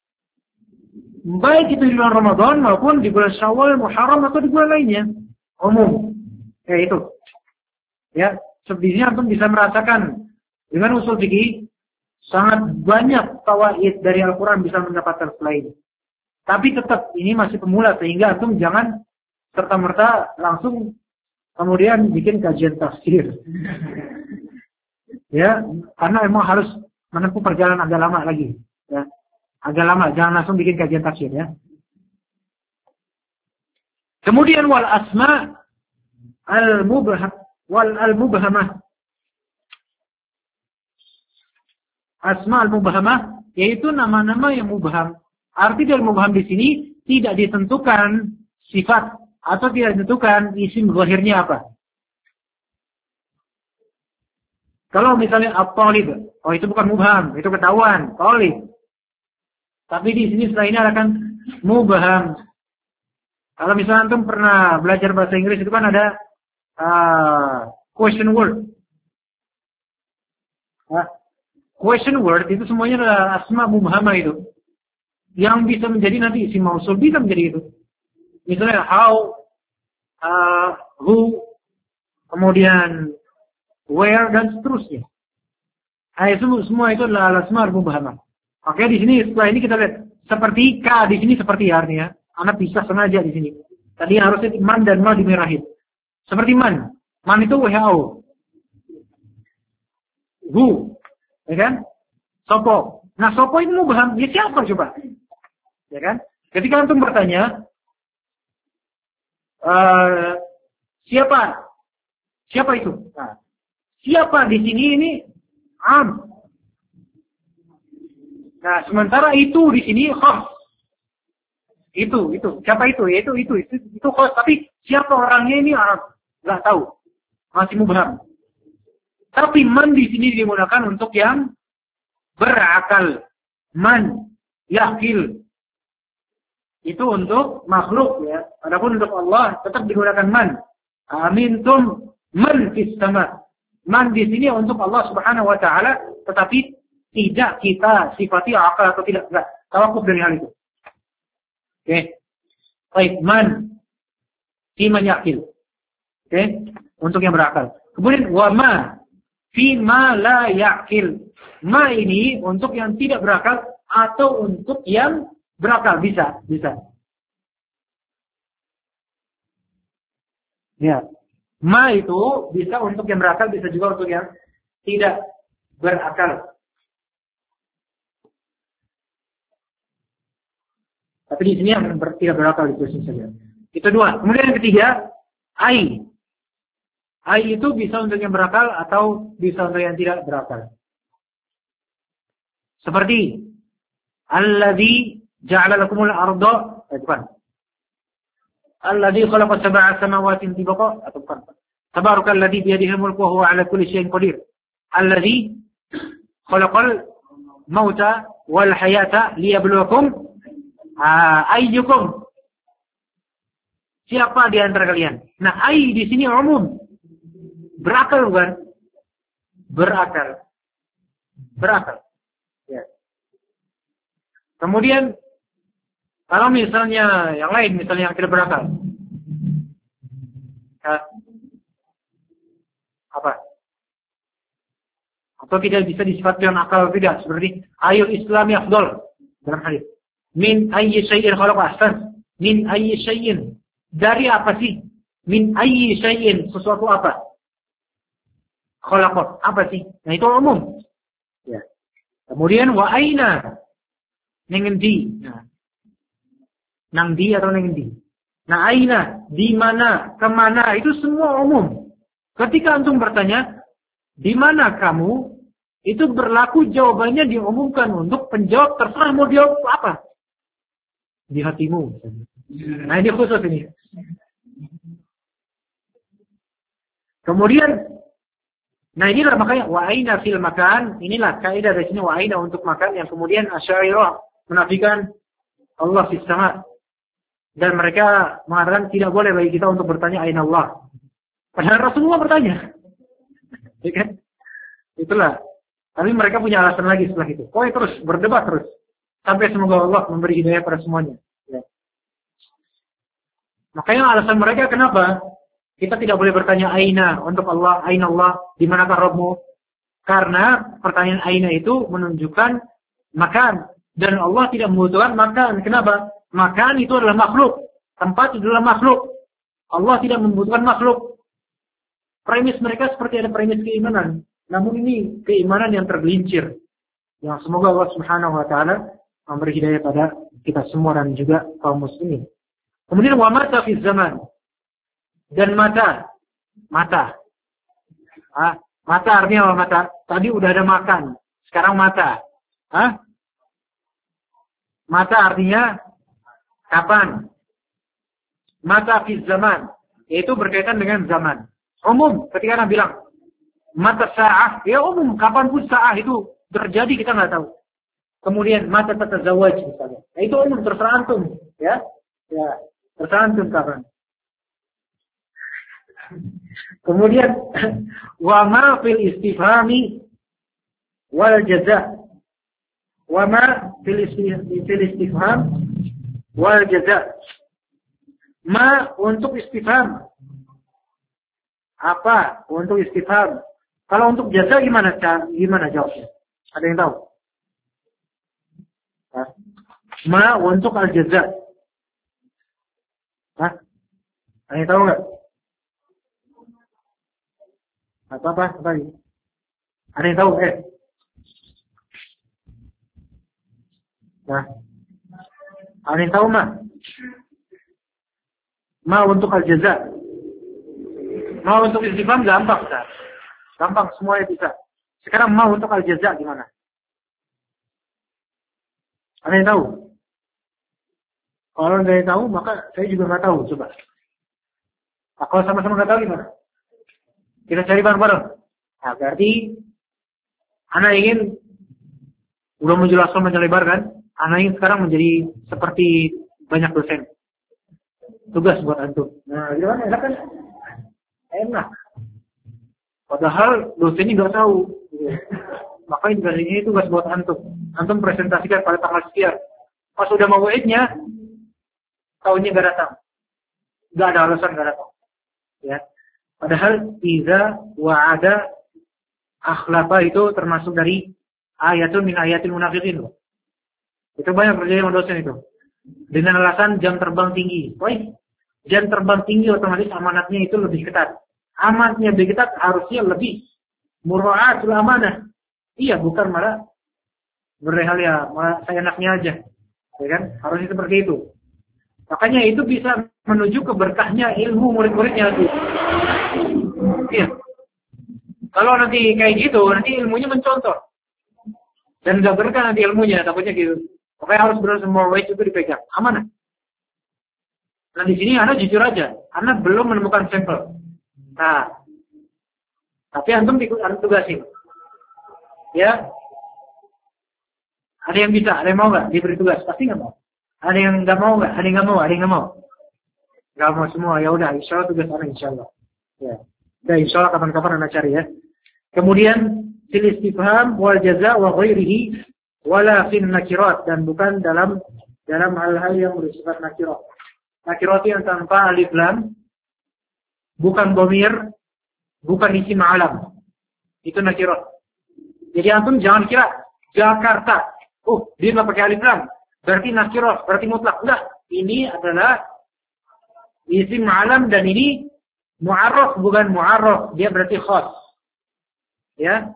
Baik itu di bulan Ramadan maupun di bulan Syawal, Muharram atau di bulan lainnya, umum. Ya itu. Ya, sebenarnya antum bisa merasakan dengan usul fikih sangat banyak fawaid dari Al-Quran bisa mendapatkan selain. Tapi tetap ini masih pemula sehingga antum jangan serta-merta langsung kemudian bikin kajian tafsir. Ya, karena memang harus menempuh perjalanan agak lama lagi. Ya, agak lama, jangan langsung bikin kajian tafsir ya. Kemudian wal asma al-mubham wal al-mubhamah. Asma al-mubhamah yaitu nama-nama yang mubham. Arti dari mubham di sini tidak ditentukan sifat atau tidak ditentukan isim zahirnya apa. Kalau misalnya at-talib, oh itu bukan mubham, itu ketahuan, talib. Tapi di sini setelah ini akan mubham. Kalau misalnya antum pernah belajar bahasa Inggris itu kan ada uh, question word. Nah, question word itu semuanya adalah asma mubhamah itu. Yang bisa menjadi nanti isim mausul bisa menjadi itu. Misalnya how, uh, who, kemudian where dan seterusnya. Nah, semua, semua itu adalah asma mubhamah. Oke, di sini setelah ini kita lihat seperti ka di sini seperti artinya. Anak bisa sengaja di sini. Tadi harusnya man dan ma dimerahin. Seperti man. Man itu W H O. Who, ya kan? Sopo. Nah, sopo itu mubham. Ya siapa coba? Ya kan? Ketika antum bertanya, uh, siapa? Siapa itu? Nah, siapa di sini ini am. Nah, sementara itu di sini khas. Itu, itu. Siapa itu? Ya, itu, itu, itu, itu khas. Tapi siapa orangnya ini Arab? Nggak tahu. Masih mubham. Tapi man di sini digunakan untuk yang berakal. Man, yakil. Itu untuk makhluk ya. Adapun untuk Allah tetap digunakan man. Amintum man fis sama. Man di sini untuk Allah Subhanahu wa taala, tetapi tidak kita sifati akal atau tidak. Enggak. Tawakuf dari hal itu. Oke. Okay. Baik, man fi man yakil. Oke. Okay. Untuk yang berakal. Kemudian wa ma fi ma la yakil. Ma ini untuk yang tidak berakal atau untuk yang berakal, bisa, bisa. Ya. Ma itu bisa untuk yang berakal, bisa juga untuk yang tidak berakal. Tapi di sini yang ber, tidak berakal itu saja. Itu dua. Kemudian yang ketiga, ai. Ai itu bisa untuk yang berakal atau bisa untuk yang tidak berakal. Seperti alladzi ja'ala lakumul arda, eh, bukan. Alladzi khalaqa sab'a samawati tibaqa, atau bukan. Tabarakalladzi bi yadihi al-mulku wa huwa 'ala kulli syai'in qadir. Alladzi khalaqal mauta wal hayata liyabluwakum ayyukum. Siapa di antara kalian? Nah, ai di sini umum. Berakal bukan? Berakal. Berakal. Ya. Kemudian kalau misalnya yang lain, misalnya yang tidak berakal, ya. Apa? Atau tidak bisa disifatkan akal tidak, seperti ayul Islami afdol dalam hadis. Min ayyi syai'in khalaqa ahsan. Min ayyi syai'in. Dari apa sih? Min ayyi syai'in, sesuatu apa? Khalaqa, apa sih? Nah, itu umum. Ya. Kemudian wa aina. Nengendi. Nah. Nang di atau nengendi. Nah, aina, di mana, kemana, itu semua umum. Ketika antum bertanya, di mana kamu, itu berlaku jawabannya diumumkan untuk penjawab terserah mau jawab apa. Di hatimu. Nah, ini khusus ini. Kemudian, nah inilah makanya wa aina fil makan, inilah kaidah dari sini wa aina untuk makan, yang kemudian Asy'ariyah menafikan Allah fis sama. Dan mereka mengatakan tidak boleh bagi kita untuk bertanya aina Allah. Padahal Rasulullah bertanya. Ya kan? Itulah. Tapi mereka punya alasan lagi setelah itu. Oh, terus berdebat terus. Sampai semoga Allah memberi hidayah pada semuanya. Ya. Makanya alasan mereka kenapa kita tidak boleh bertanya aina untuk Allah, aina Allah, di manakah Rabbmu? Karena pertanyaan aina itu menunjukkan makan. Dan Allah tidak membutuhkan makan. Kenapa? Makan itu adalah makhluk. Tempat itu adalah makhluk. Allah tidak membutuhkan makhluk. Premis mereka seperti ada premis keimanan. Namun ini keimanan yang tergelincir. Yang semoga Allah Subhanahu wa taala memberi hidayah pada kita semua dan juga kaum muslimin. Kemudian wa mata fi zaman. Dan mata. Mata. Ah, mata artinya apa mata? Tadi udah ada makan. Sekarang mata. Hah? Mata artinya kapan? Mata fi zaman. Yaitu berkaitan dengan zaman. Umum, ketika Nabi bilang mata sa'ah, ya umum, kapanpun sa'ah itu terjadi kita nggak tahu. Kemudian mata tatazawaj misalnya, nah, itu umum, terserah antum, ya, ya, terserah antum kapan. Kemudian wa ma fil istifhami wal jaza, wa ma fil istifham wal jaza, ma untuk istifham. Apa untuk istifham? Kalau untuk jaza gimana gimana jawabnya? Ada yang tahu? Hah? Ma untuk al-jaza. Hah? Ada yang tahu nggak? Apa apa tadi? Ada yang tahu? Eh. Nah. Ada yang tahu mah? Ma untuk al-jaza. Mau untuk istifham gampang, Ustaz. Gampang, semuanya bisa. Sekarang mau untuk al-jaza gimana? Ada yang tahu? Kalau nggak ada yang tahu, maka saya juga nggak tahu. Coba. Nah, kalau sama-sama nggak tahu gimana? Kita cari bareng-bareng. Nah, berarti anak ingin udah menjelaskan menjelebar kan? Anak ingin sekarang menjadi seperti banyak dosen. Tugas buat antum. Nah, gimana? Enak kan? Enak. Padahal dosennya nggak tahu. Makanya tugas ini tugas buat antum. Antum presentasikan pada tanggal sekian. Pas udah mau wa'idnya, tahunnya nggak datang. Nggak ada alasan nggak datang. Ya. Padahal iza wa'ada akhlafa itu termasuk dari ayatun min ayatil munafiqin. Itu banyak terjadi sama dosen itu. Dengan alasan jam terbang tinggi. Woi, jam terbang tinggi otomatis amanatnya itu lebih ketat. Amanatnya lebih ketat harusnya lebih mura'atul amanah. Iya, bukan malah berrehal ya, malah saya enaknya aja. Ya kan? Harusnya seperti itu. Makanya itu bisa menuju ke berkahnya ilmu murid-muridnya itu. Iya. Kalau nanti kayak gitu, nanti ilmunya mencontoh. Dan nggak berkah nanti ilmunya, takutnya gitu. Pokoknya harus benar semua wajib itu dipegang. Amanah. Nah di sini Anda jujur aja, Anda belum menemukan sampel. Nah, tapi antum ikut antum tugasin. Ya. Ada yang bisa, ada yang mau nggak diberi tugas? Pasti nggak mau. Ada yang nggak mau nggak? Ada yang nggak mau, ada yang nggak mau. Nggak mau semua. Ya udah, insya Allah tugas Anda insya Allah. Ya. Udah insya Allah kapan-kapan Anda cari ya. Kemudian fil istifham wal jaza wa ghairihi wala fin nakirat, dan bukan dalam dalam hal-hal yang bersifat nakirat. Nakirat yang tanpa alif lam, bukan dhamir, bukan isim alam. Itu nakirat. Jadi antum jangan kira Jakarta, oh dia nggak pakai alif lam, berarti nakirat, berarti mutlak. Enggak, ini adalah isim alam dan ini mu'arraf bukan mu'arraf, dia berarti khas. Ya.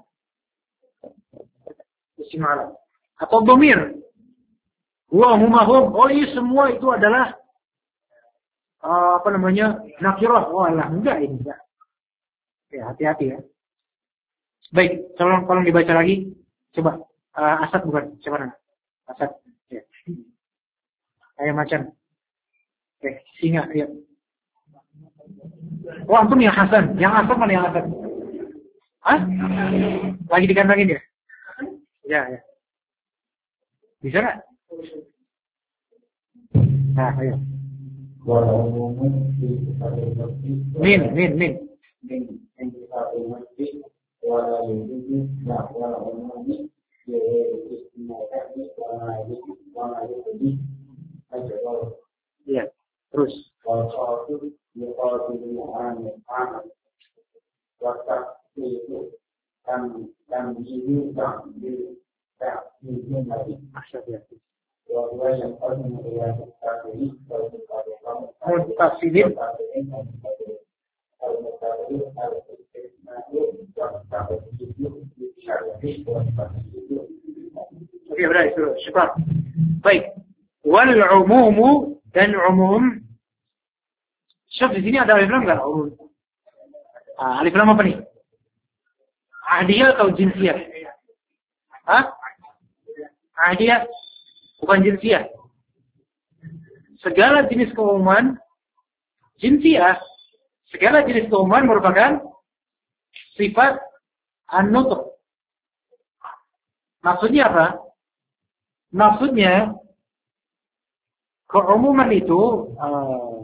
Isim alam. Atau dhamir. Wa huma hum, oh iya semua itu adalah uh, apa namanya? Nakirah. Oh alah, enggak ini enggak. Ya, hati-hati ya. Baik, tolong tolong dibaca lagi. Coba uh, Asad bukan, siapa nama? Asad. Ya. Kayak macan. Oke, singa, ya. Oh, antum yang Hasan. Yang Asad mana yang Asad? Hah? Lagi dikandangin ya? Ya, ya. Bisa nggak? Nah, ayo. Min, min, min. Iya, terus. Mutasilin. Oke, berarti itu syukur. Baik. Wal umumu dan umum. Syaf di sini ada alif lam enggak? Ah, alif lam apa nih? Ahdiyah atau jinsiyah? Hah? Ahdiyah bukan jinsiyah. Segala jenis keumuman jinsiyah, segala jenis keumuman merupakan sifat an-nutq. Maksudnya apa? Maksudnya keumuman itu uh,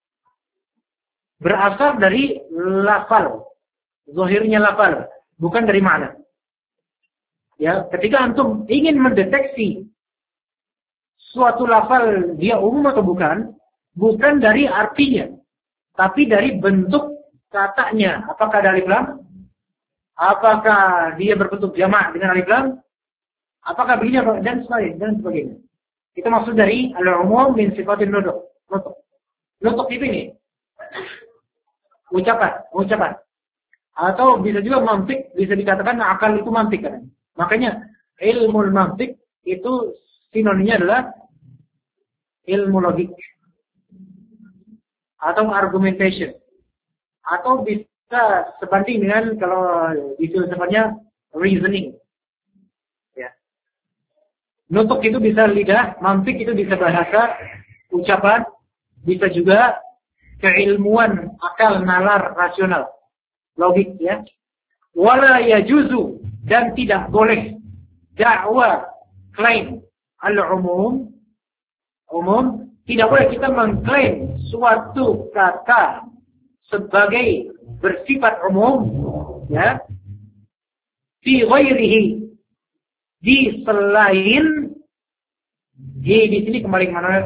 berasal dari lafal, zahirnya lafal, bukan dari makna. Ya, ketika antum ingin mendeteksi suatu lafal dia umum atau bukan, bukan dari artinya, tapi dari bentuk katanya. Apakah ada alif lam? Apakah dia berbentuk jamak dengan alif lam? Apakah begini dan sebagainya dan sebagainya. Itu maksud dari al-umum min sifatin nutq. Nutq. Nutq itu ini. Ucapan, ucapan. Atau bisa juga mantik, bisa dikatakan akal itu mantik kan. Makanya ilmu mantik itu sinonimnya adalah ilmu logik atau argumentation, atau bisa sebanding dengan kalau di filsafatnya reasoning, ya. Nutuk itu bisa lidah, mantik itu bisa bahasa, ucapan, bisa juga keilmuan, akal, nalar, rasional, logik ya. Wala yajuzu, dan tidak boleh dakwah klaim al-umum, umum, tidak boleh kita mengklaim suatu kata sebagai bersifat umum ya, fi ghairihi, di selain, di di sini kembali ke mana?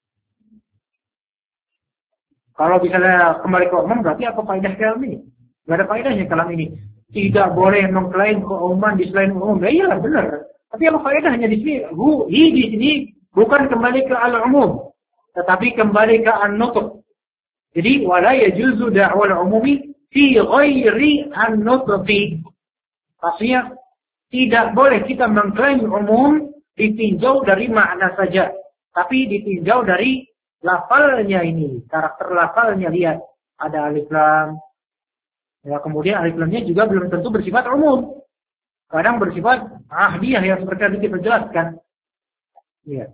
Kalau misalnya kembali ke umum berarti apa faedah kalam ini? Enggak ada faedahnya kalam ini. Tidak boleh mengklaim keumuman di selain umum. Ya iyalah benar. Tapi apa faedahnya di sini? Hu, hi di sini bukan kembali ke al-umum, tetapi kembali ke an-nutq. Jadi wala yajuzu da'wal umumi fi ghairi an-nutqi. Maksudnya tidak boleh kita mengklaim umum ditinjau dari makna saja, tapi ditinjau dari lafalnya ini, karakter lafalnya. Lihat, ada alif lam. Ya, kemudian alif lamnya juga belum tentu bersifat umum. Kadang bersifat ahdiyah yang seperti tadi kita jelaskan. Ya.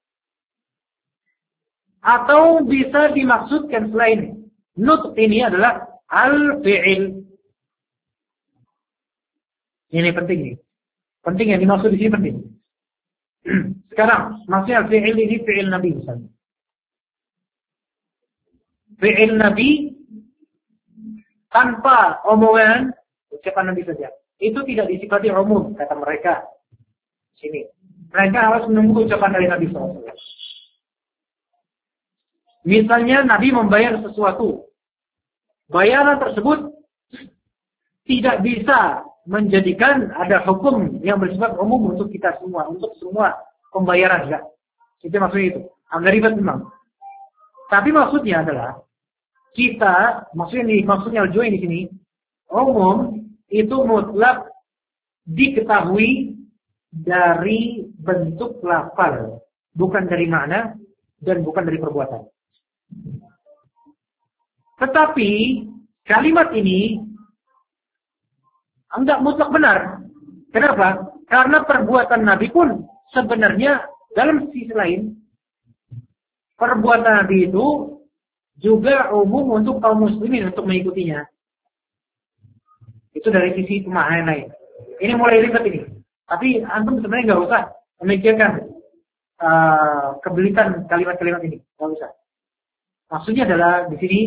Atau bisa dimaksudkan selain nutq ini adalah al-fi'il. Ini penting nih. Penting yang dimaksud di sini penting. Sekarang, maksudnya fi'il ini fi'il Nabi misalnya. Fi'il Nabi tanpa omongan ucapan Nabi saja. Itu tidak disifati umum, kata mereka. Sini. Mereka harus menunggu ucapan dari Nabi shallallahu alaihi wasallam. Misalnya Nabi membayar sesuatu. Bayaran tersebut tidak bisa menjadikan ada hukum yang bersifat umum untuk kita semua, untuk semua pembayaran, ya. Itu maksudnya itu. Agak ribet memang. Tapi maksudnya adalah kita, maksudnya di maksudnya al-ju'in di sini, umum itu mutlak diketahui dari bentuk lafal, bukan dari makna dan bukan dari perbuatan. Tetapi kalimat ini enggak mutlak benar. Kenapa? Karena perbuatan Nabi pun sebenarnya dalam sisi lain, perbuatan Nabi itu juga umum untuk kaum muslimin untuk mengikutinya. Itu dari sisi pemahaman lain. Ini mulai ribet ini. Tapi antum sebenarnya nggak usah memikirkan uh, kebelikan kalimat-kalimat ini, nggak usah. Maksudnya adalah di sini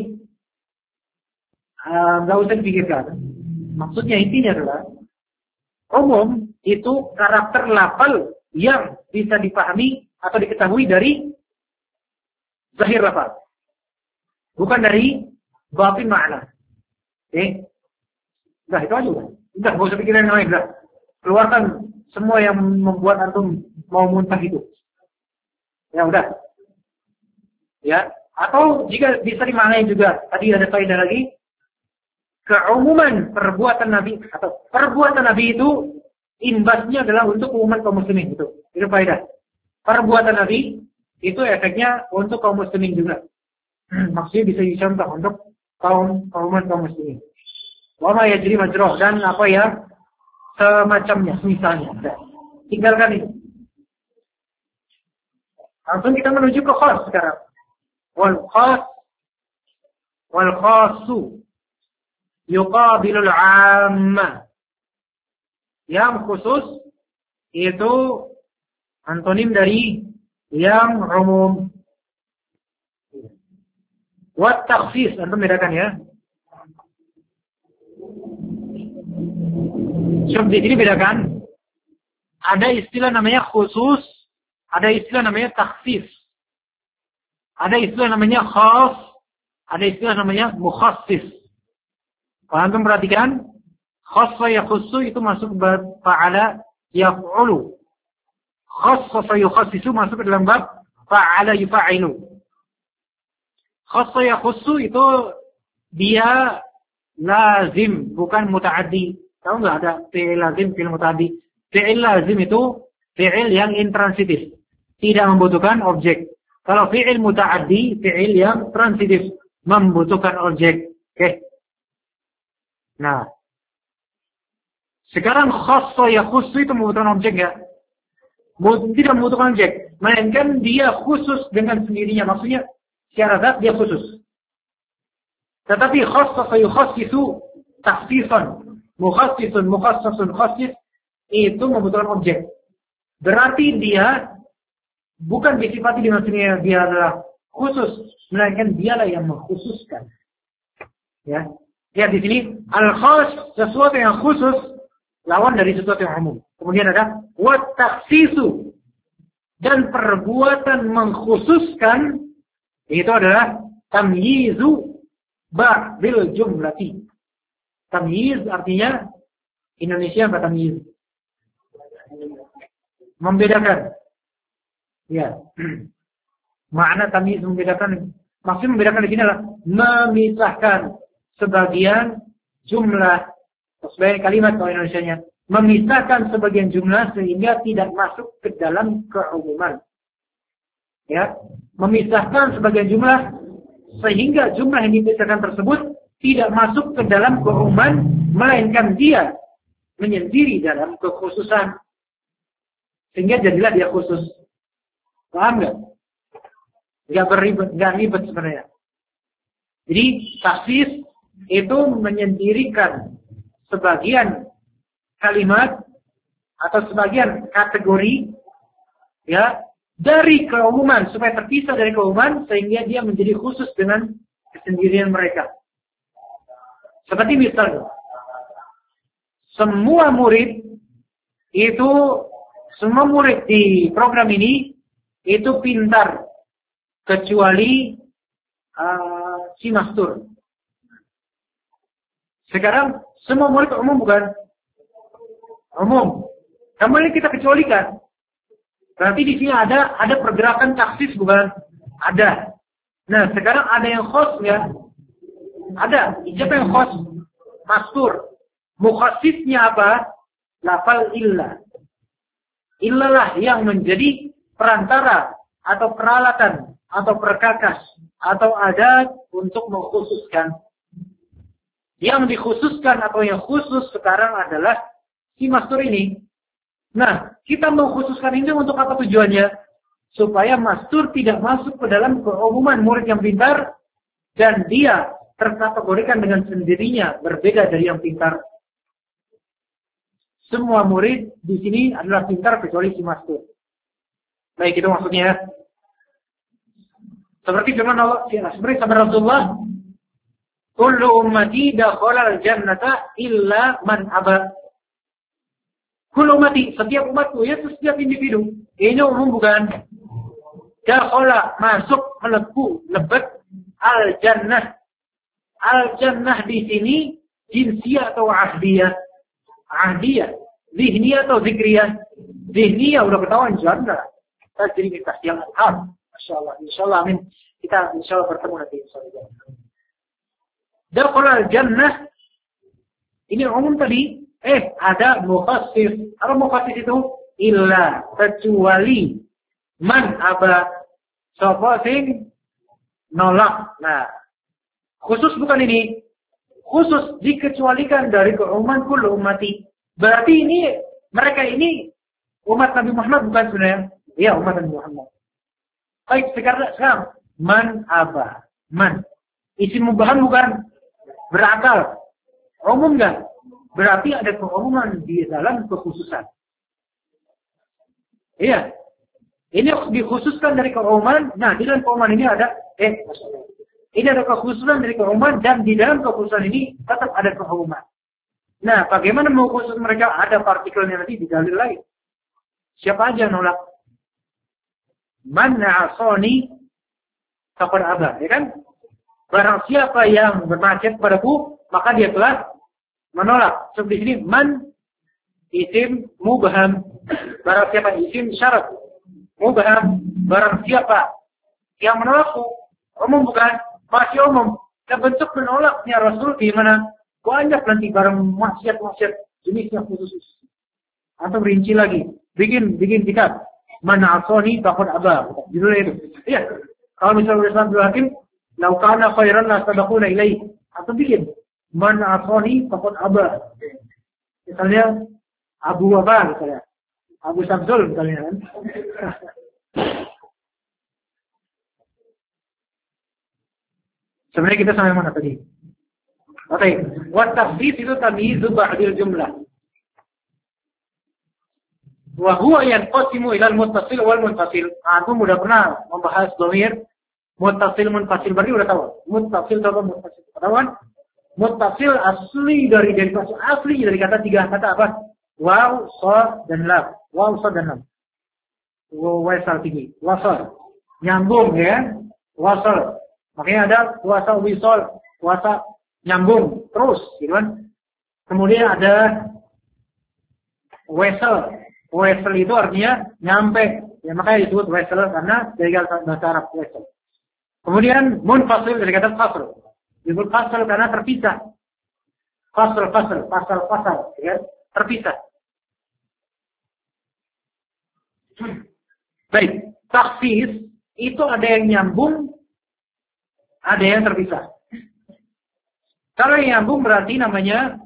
nggak uh, usah dipikirkan. Maksudnya intinya adalah umum itu karakter lafal yang bisa dipahami atau diketahui dari zahir lafal, bukan dari batin makna. Oke? Okay? Udah itu aja. Udah, nggak usah pikirin yang lain. Udah. Keluarkan semua yang membuat antum mau muntah itu. Ya udah. Ya. Atau jika bisa dimaknai juga, tadi ada faedah lagi, keumuman perbuatan Nabi atau perbuatan Nabi itu imbasnya adalah untuk umuman kaum muslimin itu. Itu faedah. Perbuatan Nabi itu efeknya untuk kaum muslimin juga. Maksudnya bisa dicontoh untuk kaum umuman kaum muslimin. Wa ma yajri majrah, dan apa ya semacamnya, misalnya. Tinggalkan itu. Langsung kita menuju ke khas sekarang. Wal khas wal khasu yuqabilul 'amma. Yang khusus itu antonim dari yang umum. Wat takhsis, antum bedakan ya. Coba di sini bedakan. Ada istilah namanya khusus, ada istilah namanya takhsis. Ada istilah namanya khas, ada istilah namanya mukhassis. Kalau antum perhatikan, khassa yakhussu itu masuk bab fa'ala yaf'ulu. Khassa yukhassisu masuk ke dalam bab fa'ala yufa'ilu. Khassa yakhussu itu dia lazim, bukan muta'addi. Tahu nggak ada fi'il lazim, fi'il muta'addi? Fi'il lazim itu fi'il yang intransitif, tidak membutuhkan objek. Kalau fi'il muta'addi, fi'il yang transitif, membutuhkan objek. Oke. Okay. Nah, sekarang khassa yakhussu itu membutuhkan objek nggak? tidak membutuhkan objek, melainkan dia khusus dengan sendirinya. Maksudnya secara zat dia khusus. Tetapi khassasa yukhassisu takhsisan, mukhassisun mukhassasun khassis itu membutuhkan objek. Berarti dia bukan disifati dengan sendirinya dia adalah khusus, melainkan dialah yang mengkhususkan. Ya. Lihat di sini al-khass, sesuatu yang khusus lawan dari sesuatu yang umum. Kemudian ada wat takhsisu, dan perbuatan mengkhususkan itu adalah tamyizu ba'dil jumlati. Tamyiz artinya Indonesia apa tamyiz? Membedakan. Ya. Makna tamyiz membedakan, maksud membedakan di sini adalah memisahkan sebagian jumlah, sebagian kalimat kalau Indonesianya, memisahkan sebagian jumlah sehingga tidak masuk ke dalam keumuman. Ya, memisahkan sebagian jumlah sehingga jumlah yang dipisahkan tersebut tidak masuk ke dalam keumuman, melainkan dia menyendiri dalam kekhususan. Sehingga jadilah dia khusus. Paham nggak? Nggak beribet, nggak ribet sebenarnya. Jadi taksis itu menyendirikan sebagian kalimat atau sebagian kategori ya dari keumuman supaya terpisah dari keumuman sehingga dia menjadi khusus dengan kesendirian mereka. Seperti misalnya semua murid itu semua murid di program ini itu pintar kecuali uh, si mastur. Sekarang semua murid umum bukan? Umum. Kemudian kita kecualikan. Berarti di sini ada ada pergerakan taksis bukan? Ada. Nah, sekarang ada yang khos ya? Ada. Siapa yang khos? Mastur. Mukhassisnya apa? Lafal illa. Illalah yang menjadi perantara atau peralatan atau perkakas atau adat untuk mengkhususkan. Yang dikhususkan atau yang khusus sekarang adalah si mastur ini. Nah, kita mengkhususkan ini untuk apa tujuannya? Supaya mastur tidak masuk ke dalam keumuman murid yang pintar dan dia terkategorikan dengan sendirinya berbeda dari yang pintar. Semua murid di sini adalah pintar kecuali si mastur. Baik, itu maksudnya. Seperti firman Allah, seperti sabda Rasulullah, kullu ummati dakhala al-jannata illa man aba. Kullu ummati, setiap umatku, ya setiap individu. Ini umum bukan? Dakhala, masuk, melebu, lebet, al-jannah. Al-jannah di sini, jinsiyah atau ahdiyah. Ahdiyah. Zihniyah atau zikriyah. Zihniyah, udah ketahuan jannah. Kita jadi kita yang al Masya Allah. Insya Allah, amin. Kita insya Allah bertemu nanti. Dakhala al-jannah. Ini umum tadi. Eh, ada mukhassis. Apa mukhassis itu? Illa. Kecuali. Man aba. Sapa sing nolak. Nah. Khusus bukan ini. Khusus dikecualikan dari keumuman kullu ummati. Berarti ini, mereka ini umat Nabi Muhammad bukan sebenarnya? Iya, umat Nabi Muhammad. Baik, sekarang, sekarang. Man aba. Man. Isim mubahan bukan? Berakal. Umum enggak? Berarti ada keumuman di dalam kekhususan. Iya. Ini dikhususkan dari keumuman. Nah, di dalam keumuman ini ada, eh, ini ada kekhususan dari keumuman dan di dalam kekhususan ini tetap ada keumuman. Nah, bagaimana mengkhusus mereka? Ada partikelnya nanti di dalil lain. Siapa aja nolak? Man na'asoni faqad aba, ya kan? Barang siapa yang bermaksiat padaku, maka dia telah menolak. Seperti di sini man isim mubham. Barang siapa isim syarat mubham. Barang siapa yang menolakku, umum bukan? Masih umum. Dan bentuk menolaknya Rasul di mana? Banyak nanti barang maksiat-maksiat jenisnya khusus. Atau rinci lagi. Bikin bikin kitab. Man asoni faqad aba. Judulnya itu. Iya. Kalau misalnya Islam Abdul Hakim, lau kana khairan la sabaquna ilaih. Atau bikin man asoni faqad aba. Misalnya Abu Waba misalnya. Abu Samsul misalnya kan. Sebenarnya kita sampai mana tadi? Oke, wa takhsis itu tamyizu ba'dil jumlah. Wa huwa yanqasimu ila al-muttasil wal munfasil. Antum udah pernah membahas dhamir muttasil munfasil, berarti udah tahu. Muttasil atau munfasil? Tahu kan? Muttasil asli dari dari asli dari kata tiga kata apa? Waw, sa dan lam. Waw, sa dan lam. Wasal tinggi. Wasal. Nyambung ya. Wasal. Makanya ada puasa wisol, puasa nyambung terus, gitu kan? Kemudian ada wesel. Wesel itu artinya nyampe. Ya makanya disebut wesel karena dari bahasa Arab wesel. Kemudian munfasil dari kata fasl. Disebut fasl karena terpisah. Fasl, fasl, fasal, fasal, ya, terpisah. Baik, takhsis itu ada yang nyambung, ada yang terpisah. Kalau yang nyambung berarti namanya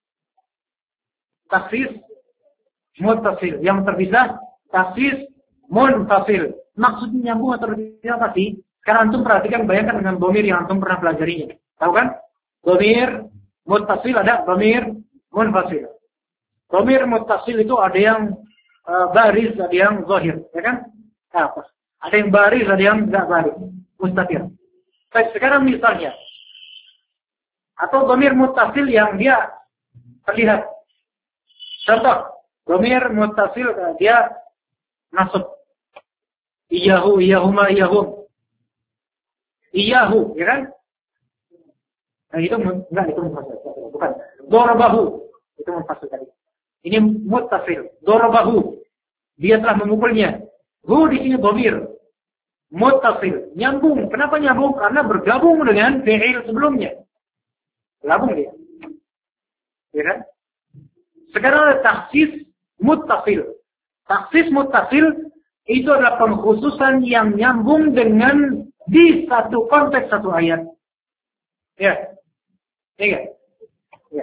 takhsis muttasil. Yang terpisah takhsis munfasil. Maksudnya nyambung atau terpisah apa sih? Sekarang antum perhatikan, bayangkan dengan dhamir yang antum pernah pelajarinya. Tahu kan? Dhamir muttasil ada dhamir munfasil. Dhamir muttasil itu ada yang uh, baris, ada yang zahir, ya kan? Apa? Ada yang baris, ada yang enggak baris. Mustatir. Baik, sekarang misalnya, atau dhamir muttasil yang dia terlihat. Contoh, dhamir muttasil dia nasab. Iyahu, iyahuma, iyahum. Iyahu, ya kan? Nah, itu enggak, itu muttasil. Bukan. Darabahu, itu muttasil tadi. Ini muttasil. Darabahu, dia telah memukulnya. Hu di sini dhamir muttasil, nyambung. Kenapa nyambung? Karena bergabung dengan fi'il sebelumnya. Gabung dia. Ya kan? Sekarang ada takhsis muttasil. Takhsis muttasil itu adalah pengkhususan yang nyambung dengan di satu konteks satu ayat. Ya. Ya. Ya.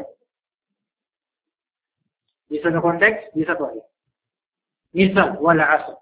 Di satu konteks, di satu ayat. Misal wala asr.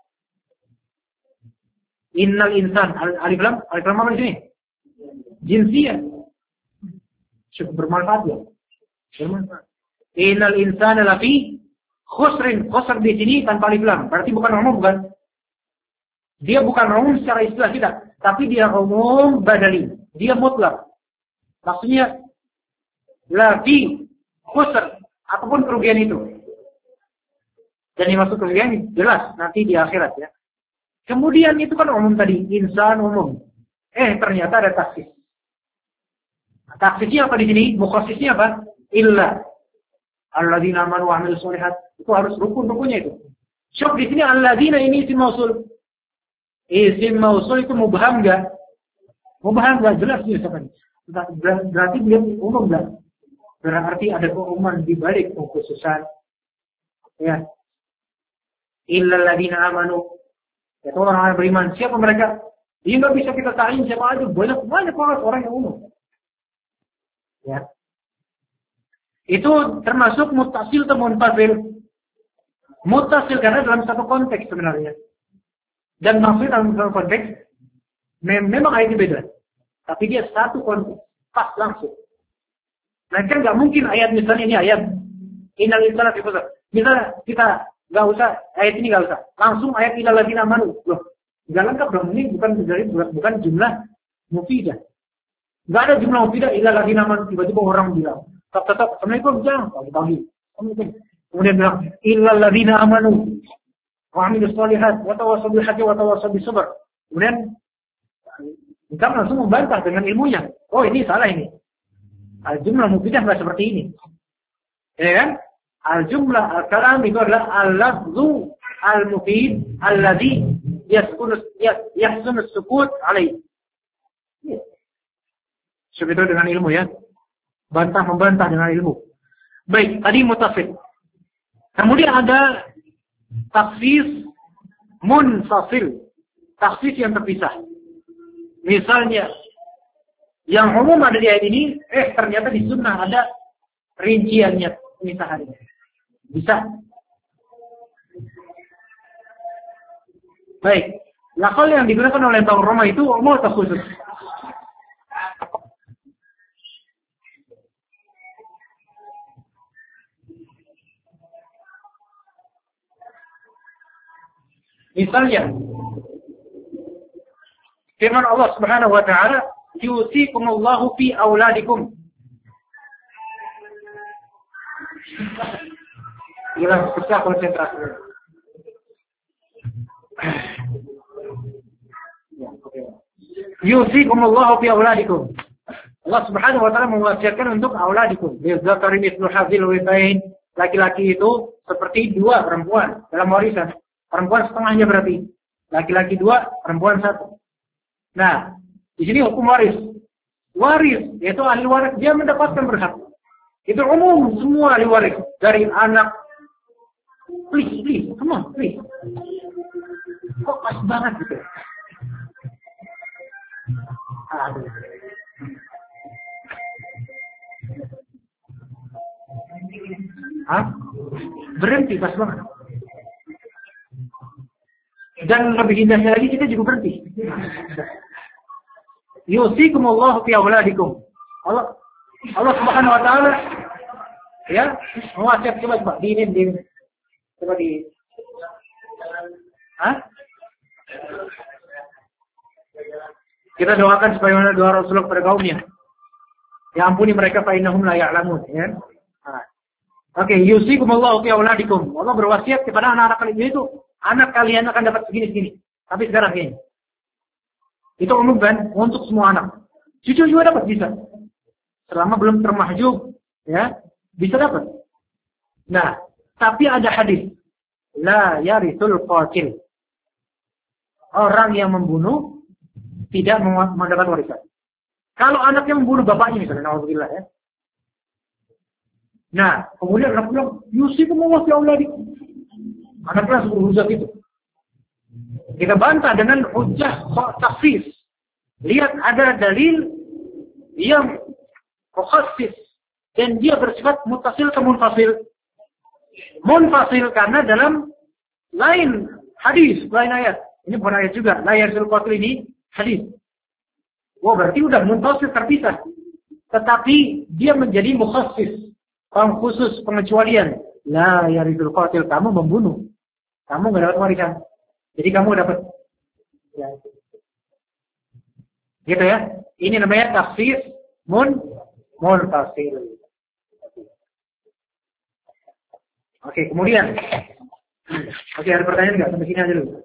Innal insan, alif lam, alif lam apa di sini? Jinsiyah. Cukup bermanfaat ya. Bermanfaat. Innal insana lafi khusrin. Khusr di sini tanpa alif lam. Berarti bukan umum, bukan? Dia bukan umum secara istilah kita, tapi dia umum badali. Dia mutlak. Maksudnya lafi khusr, apapun kerugian itu. Dan dimaksud kerugian jelas nanti di akhirat ya. Kemudian itu kan umum tadi, insan umum. Eh ternyata ada taksis. Taksisnya apa di sini? Mukhasisnya apa? Illa alladzina amanu wa 'amilus sholihat. Itu harus rukun-rukunnya itu. Syuk di sini alladzina ini isim mausul. Isim mausul itu mubham enggak? Mubham enggak jelas dia siapa. Berarti dia umum enggak? Berarti ada keumuman di balik pengkhususan. Ya. Illa alladzina amanu. Itu orang-orang beriman. Siapa mereka? Dia nggak bisa kita ta'in siapa aja. Banyak banyak banget orang yang umum. Ya. Itu termasuk muttasil atau munfasil. Muttasil karena dalam satu konteks sebenarnya. Dan maksud dalam satu konteks memang ayatnya beda. Tapi dia satu konteks. Pas langsung. Nah kan nggak mungkin ayat misalnya ini ayat innal insana fi khusr. Misalnya kita nggak usah, ayat ini nggak usah. Langsung ayat innal ladzina amanu. Loh, nggak lengkap dong. Ini bukan dari bukan jumlah mufidah. Nggak ada jumlah mufidah innal ladzina amanu. Tiba-tiba orang bilang, tetap assalamualaikum jangan pagi-pagi. Kemudian bilang innal ladzina amanu wa 'amilus sholihat wa tawassaw bil haqqi wa tawassaw bis sabr. Kemudian kita langsung membantah dengan ilmunya. Oh ini salah ini. Al-jumlah mufidah nggak seperti ini. Ya kan? Al-jumlah al-kalam itu adalah al-lafzu al-mufid alladhi yaskunu yahsunu as-sukut alaih. Seperti dengan ilmu ya. Bantah membantah dengan ilmu. Baik, tadi muttasil. Kemudian ada takhsis munfasil. Takhsis yang terpisah. Misalnya yang umum ada di ayat ini, eh ternyata di sunnah ada rinciannya pemisahannya. Bisa. Baik. Lafal yang digunakan oleh Bang Roma itu umum atau khusus? Misalnya, firman Allah Subhanahu wa taala, "Yusikumullahu fi auladikum." Hilang pecah konsentrasi. Yusikumullahu fi auladikum. Allah Subhanahu wa taala mewasiatkan untuk auladikum. Bizakari mithlu hadzil unthayain. Laki-laki itu seperti dua perempuan dalam warisan. Perempuan setengahnya berarti. Laki-laki dua, perempuan satu. Nah, di sini hukum waris. Waris, yaitu ahli waris, dia mendapatkan berhak. Itu umum semua ahli waris. Dari anak. Please, please, come on, please. Kok pas banget gitu. Aduh. Hah? Berhenti, pas banget. Dan lebih indahnya lagi kita juga berhenti. Yusikumullahu fi auladikum. Allah Allah Subhanahu wa taala ya, mewasiat coba coba di ini di ini. Coba di Hah? Kita doakan sebagaimana doa Rasulullah kepada kaumnya. Ya ampuni mereka fa innahum la ya'lamun, ya. Nah. Oke, okay, yusikumullahu fi auladikum. Allah berwasiat kepada anak-anak kalian itu. Anak kalian akan dapat segini-segini. Tapi sekarang ini. Itu umum kan? Untuk semua anak. Cucu juga dapat, bisa. Selama belum termahjub. Ya, bisa dapat. Nah, tapi ada hadis. La yarithul qatil. Orang yang membunuh tidak mendapat warisan. Kalau anaknya membunuh bapaknya misalnya. Na'udzubillah ya. Nah, kemudian anak bilang, yusikumullahu fi auladikum. Anaklah suruh hujah itu. Kita bantah dengan hujah takhsis. Lihat ada dalil yang mukhassis dan dia bersifat muttasil ke munfasil. Munfasil karena dalam lain hadis, lain ayat. Ini bukan ayat juga. La yarithul qatil ini hadis. Wah, berarti udah munfasil terpisah. Tetapi dia menjadi mukhassis. Khusus pengecualian. La yarithul qatil, kamu membunuh. Kamu nggak dapat warisan. Jadi kamu dapat. Ya. Gitu ya. Ini namanya takhsis mun munfasil. Oke, kemudian. Oke, ada pertanyaan nggak? Sampai sini aja dulu.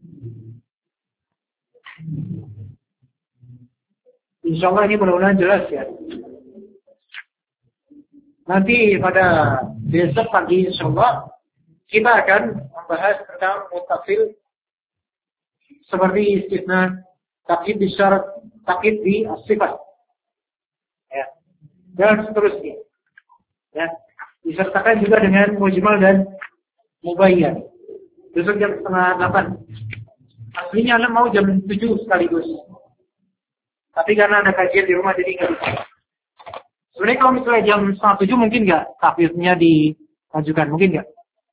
Insya Allah ini mudah-mudahan jelas ya. Nanti pada besok pagi insya Allah kita akan membahas tentang muttasil seperti istisna, takyid di syarat, takyid di sifat. Ya. Dan seterusnya. Ya. Disertakan juga dengan mujmal dan mubayyan. Besok jam setengah delapan. Aslinya Anda mau jam tujuh sekaligus. Tapi karena ada kajian di rumah jadi nggak bisa. Sebenarnya kalau misalnya jam setengah tujuh mungkin nggak takyidnya diajukan, mungkin nggak?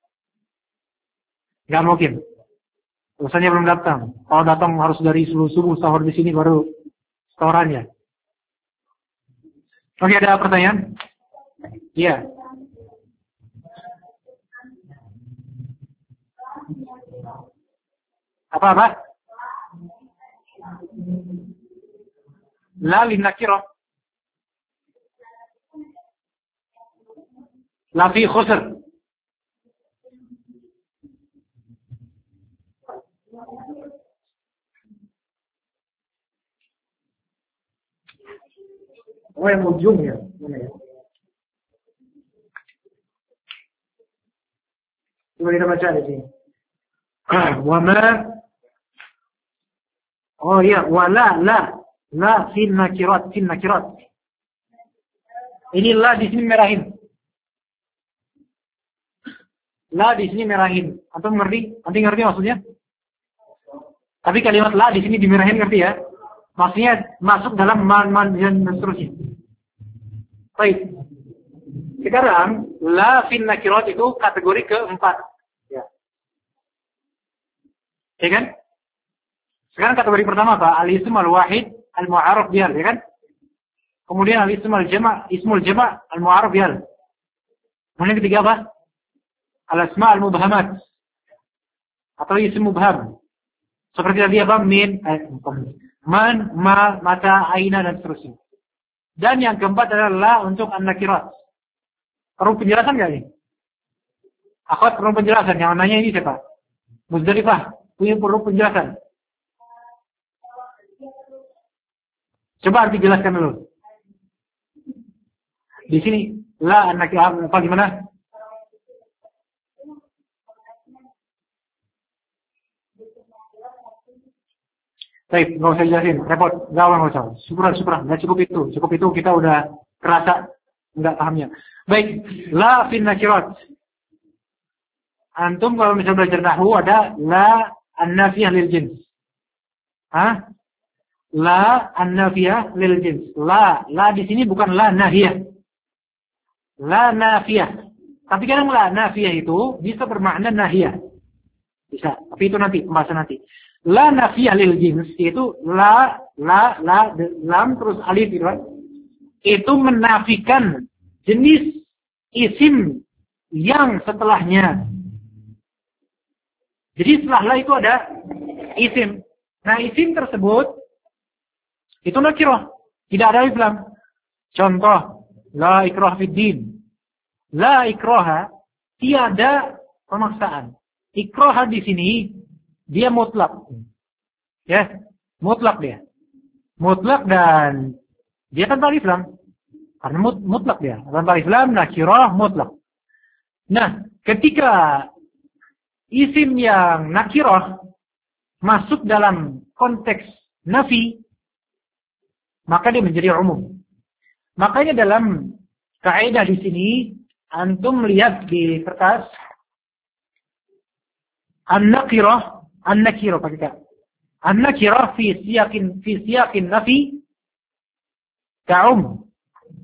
Nggak mungkin. Urusannya belum datang. Kalau datang harus dari subuh-subuh sahur di sini baru setorannya. Oke, ada pertanyaan? Iya. Apa-apa? La linnakirah. La fi khusr. Oh, yang ujungnya. Mana ya? Coba kita baca di sini. Wama. Oh iya, wala la la fil nakirat fil nakirat. Ini la di sini merahin. La di sini merahin. Antum ngerti? Antum ngerti maksudnya? Tapi kalimat la di sini dimerahin, ngerti ya? Maksudnya masuk dalam man-man dan seterusnya. Baik. Sekarang la fil nakirat itu kategori keempat. Ya. Ya kan? Sekarang kategori pertama apa? Al-ism al-wahid al-mu'arraf bihal, ya kan? Kemudian al-ism al-jama', ismul jama' al-mu'arraf bihal. Kemudian ketiga apa? Al-asma' al-mubhamat. Atau ism mubham. Seperti tadi apa? Min, eh, man, ma, mata, aina, dan seterusnya. Dan yang keempat adalah la untuk an-nakirat. Perlu penjelasan nggak ini? Akhwat perlu penjelasan. Yang nanya ini siapa? Muzdalifah. Punya perlu penjelasan. Coba dijelaskan dulu. Di sini la an-nakirat apa gimana? Baik, nggak usah jelasin, repot, nggak nggak usah. Syukur, syukur, nggak cukup itu, cukup itu kita udah kerasa nggak pahamnya. Baik, la fin nakirat. Antum kalau misalnya belajar nahwu ada la an-nafiyah lil jins. Hah? La an-nafiyah lil jins. La, la di sini bukan la nahiyah. La nafiyah. Tapi kadang la nafiyah itu bisa bermakna nahiyah. Bisa, tapi itu nanti pembahasan nanti. La nafiyah lil jins itu la la la lam terus alif gitu kan. Itu menafikan jenis isim yang setelahnya. Jadi setelah la itu ada isim. Nah, isim tersebut itu nakirah, tidak ada alif lam. Contoh, la ikrah fid din. La ikraha, tiada pemaksaan. Ikrah di sini dia mutlak. Ya, mutlak dia. Mutlak dan dia tanpa alif lam. Karena mut, mutlak dia. Tanpa alif lam, nakirah, mutlak. Nah, ketika isim yang nakirah masuk dalam konteks nafi, maka dia menjadi umum. Makanya dalam kaidah di sini, antum lihat di kertas, an-nakirah, an-nakirah pakai kak. An-nakirah fi siyakin fi siyakin nafi ka'um.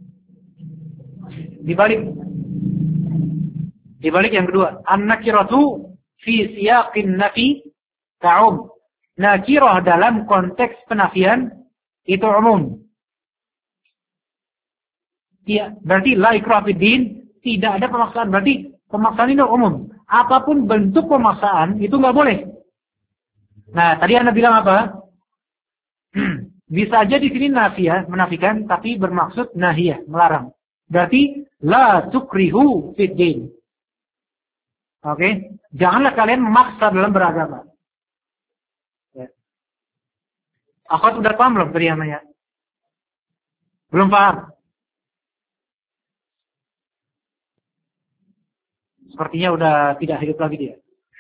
Dibalik dibalik yang kedua, an-nakiratu fi siyaqin nafi ka'um. Nakirah dalam konteks penafian itu umum. Ya, berarti la ikrah fid din, tidak ada pemaksaan. Berarti pemaksaan itu umum. Apapun bentuk pemaksaan itu nggak boleh. Nah, tadi Anda bilang apa? Bisa aja di sini nafiyah, menafikan, tapi bermaksud nahiyah, melarang. Berarti la tukrihu fid din. Oke, okay? Janganlah kalian memaksa dalam beragama. Ya. Akhwat udah paham belum tadi namanya? Belum paham? Sepertinya udah tidak hidup lagi dia.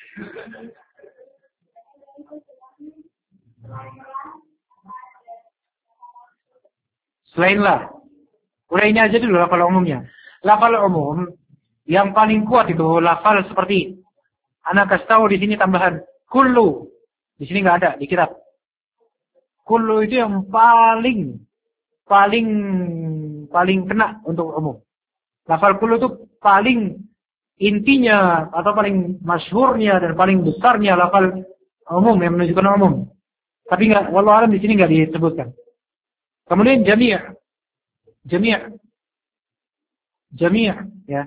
Selainlah. Udah ini aja dulu lafal umumnya. Lafal umum yang paling kuat itu lafal seperti, anak kasih tahu di sini tambahan kullu. Di sini nggak ada di kitab. Kullu itu yang paling paling paling kena untuk umum. Lafal kullu itu paling intinya atau paling masyhurnya dan paling besarnya lafal umum yang menunjukkan umum. Tapi nggak, wallahu alam di sini nggak disebutkan. Kemudian jami', jami', jami', ya.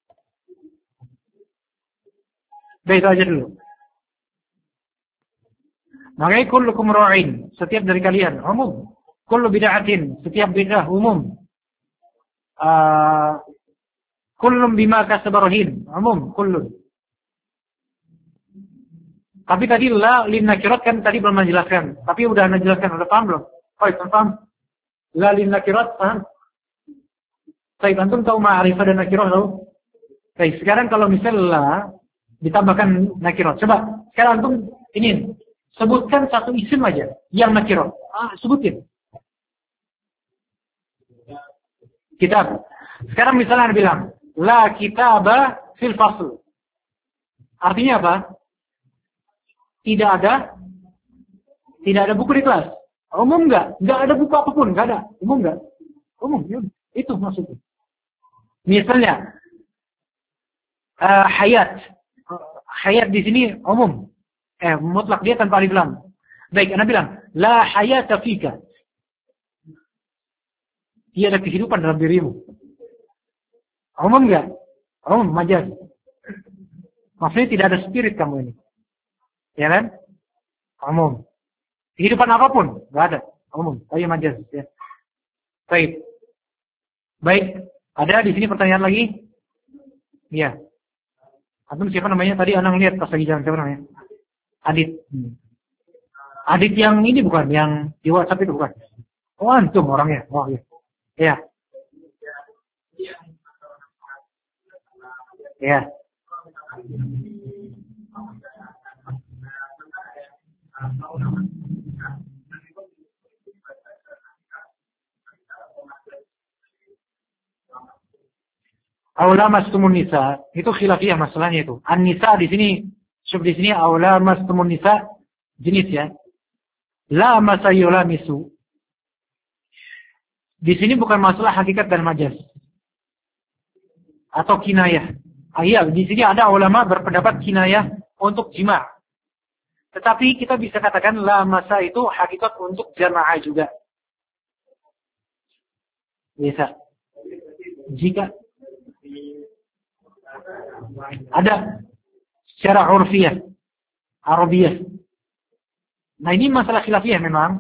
Baik, itu aja dulu. Makanya kullukum ra'in, setiap dari kalian umum. Kullu bid'atin, setiap bid'ah umum. Uh, kullum bima kasabarahin, umum, kullun. Tapi tadi la lin nakirat kan tadi belum menjelaskan. Tapi udah menjelaskan, udah paham belum? Oh, itu paham. La lin nakirat, paham? Baik, antum tahu ma'rifah dan nakirat tahu? Baik, sekarang kalau misalnya la ditambahkan nakirat. Coba, sekarang antum ini sebutkan satu isim aja yang nakirat. Ah, sebutin. Kitab. Sekarang misalnya Anda bilang, la kitaba fil fasl. Artinya apa? Tidak ada tidak ada buku di kelas. Umum enggak? Enggak ada buku apapun, enggak ada. Umum enggak? Umum, yuk. Itu maksudnya. Misalnya uh, hayat. Uh, hayat di sini umum. Eh, mutlak dia tanpa alif lam. Baik, Anda bilang, la hayata fika. Tidak ada kehidupan dalam dirimu. Umum enggak? Umum, majaz. Maksudnya tidak ada spirit kamu ini. Ya kan? Umum. Kehidupan apapun, enggak ada. Umum, tapi majaz. Ya. Baik. Baik, ada di sini pertanyaan lagi? Iya. Antum siapa namanya? Tadi Anang lihat pas lagi jalan, siapa namanya? Adit. Hmm. Adit yang ini bukan, yang di WhatsApp itu bukan? Oh, antum orangnya. Oh, iya. Iya. Iya. Aula mastumun nisa, itu khilafiyah masalahnya itu. An-nisa di sini, sub di sini aula mastumun nisa jenis ya. La masayula misu. Di sini bukan masalah hakikat dan majaz. Atau kinayah. Ah, iya, di sini ada ulama berpendapat kinayah untuk jima'. Tetapi kita bisa katakan la masa itu hakikat untuk jamaah juga. Bisa. Jika ada secara urfiyah, Arabiyah. Nah, ini masalah khilafiyah memang.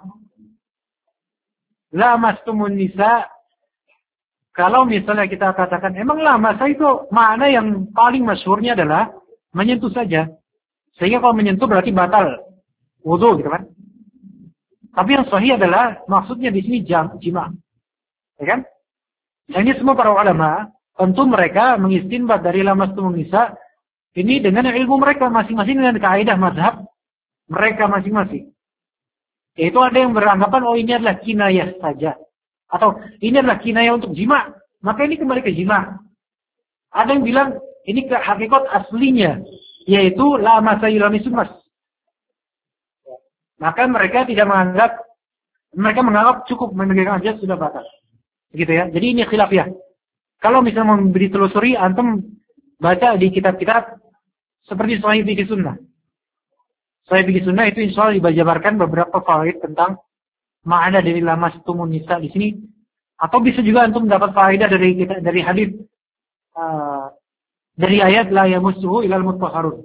La mastumun nisa, kalau misalnya kita katakan emang la masa itu makna yang paling masyhurnya adalah menyentuh saja. Sehingga kalau menyentuh berarti batal wudu gitu kan. Tapi yang sahih adalah maksudnya di sini jam jima. Ya kan? Nah, ini semua para ulama tentu mereka mengistinbat dari la mastumun nisa ini dengan ilmu mereka masing-masing dengan kaidah mazhab mereka masing-masing. Yaitu ada yang beranggapan oh ini adalah kinayah saja. Atau ini adalah kinayah untuk jima. Maka ini kembali ke jima. Ada yang bilang ini ke hakikat aslinya. Yaitu la masayilami sumas. Maka mereka tidak menganggap. Mereka menganggap cukup menegakkan aja sudah batal. Begitu ya. Jadi ini khilafiyah. Kalau misalnya mau ditelusuri, antum baca di kitab-kitab seperti Sahih Fikih Sunnah. Sahih Fikih Sunnah itu insya Allah dibajabarkan beberapa fawaid tentang makna dari la mastumun nisa di sini. Atau bisa juga antum dapat faedah dari kita dari hadis uh, dari ayat la yamussuhu ilal mutahharun.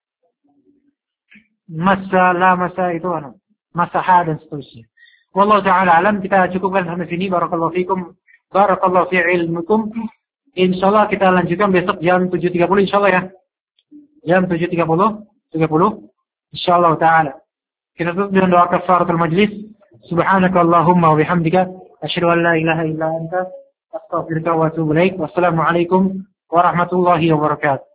Masa la masa itu ana masaha dan seterusnya. Wallahu taala alam, kita cukupkan sampai sini. Barakallahu fikum. Barakallahu fi ilmikum. Insyaallah kita lanjutkan besok jam tujuh tiga puluh insyaallah ya. Jam tujuh tiga puluh insyaallah taala. Kita tutup dengan doa kafaratul majlis. Subhanakallahumma wa bihamdika asyhadu an la ilaha illa anta astaghfiruka wa atubu ilaik. Wassalamu alaikum warahmatullahi wabarakatuh.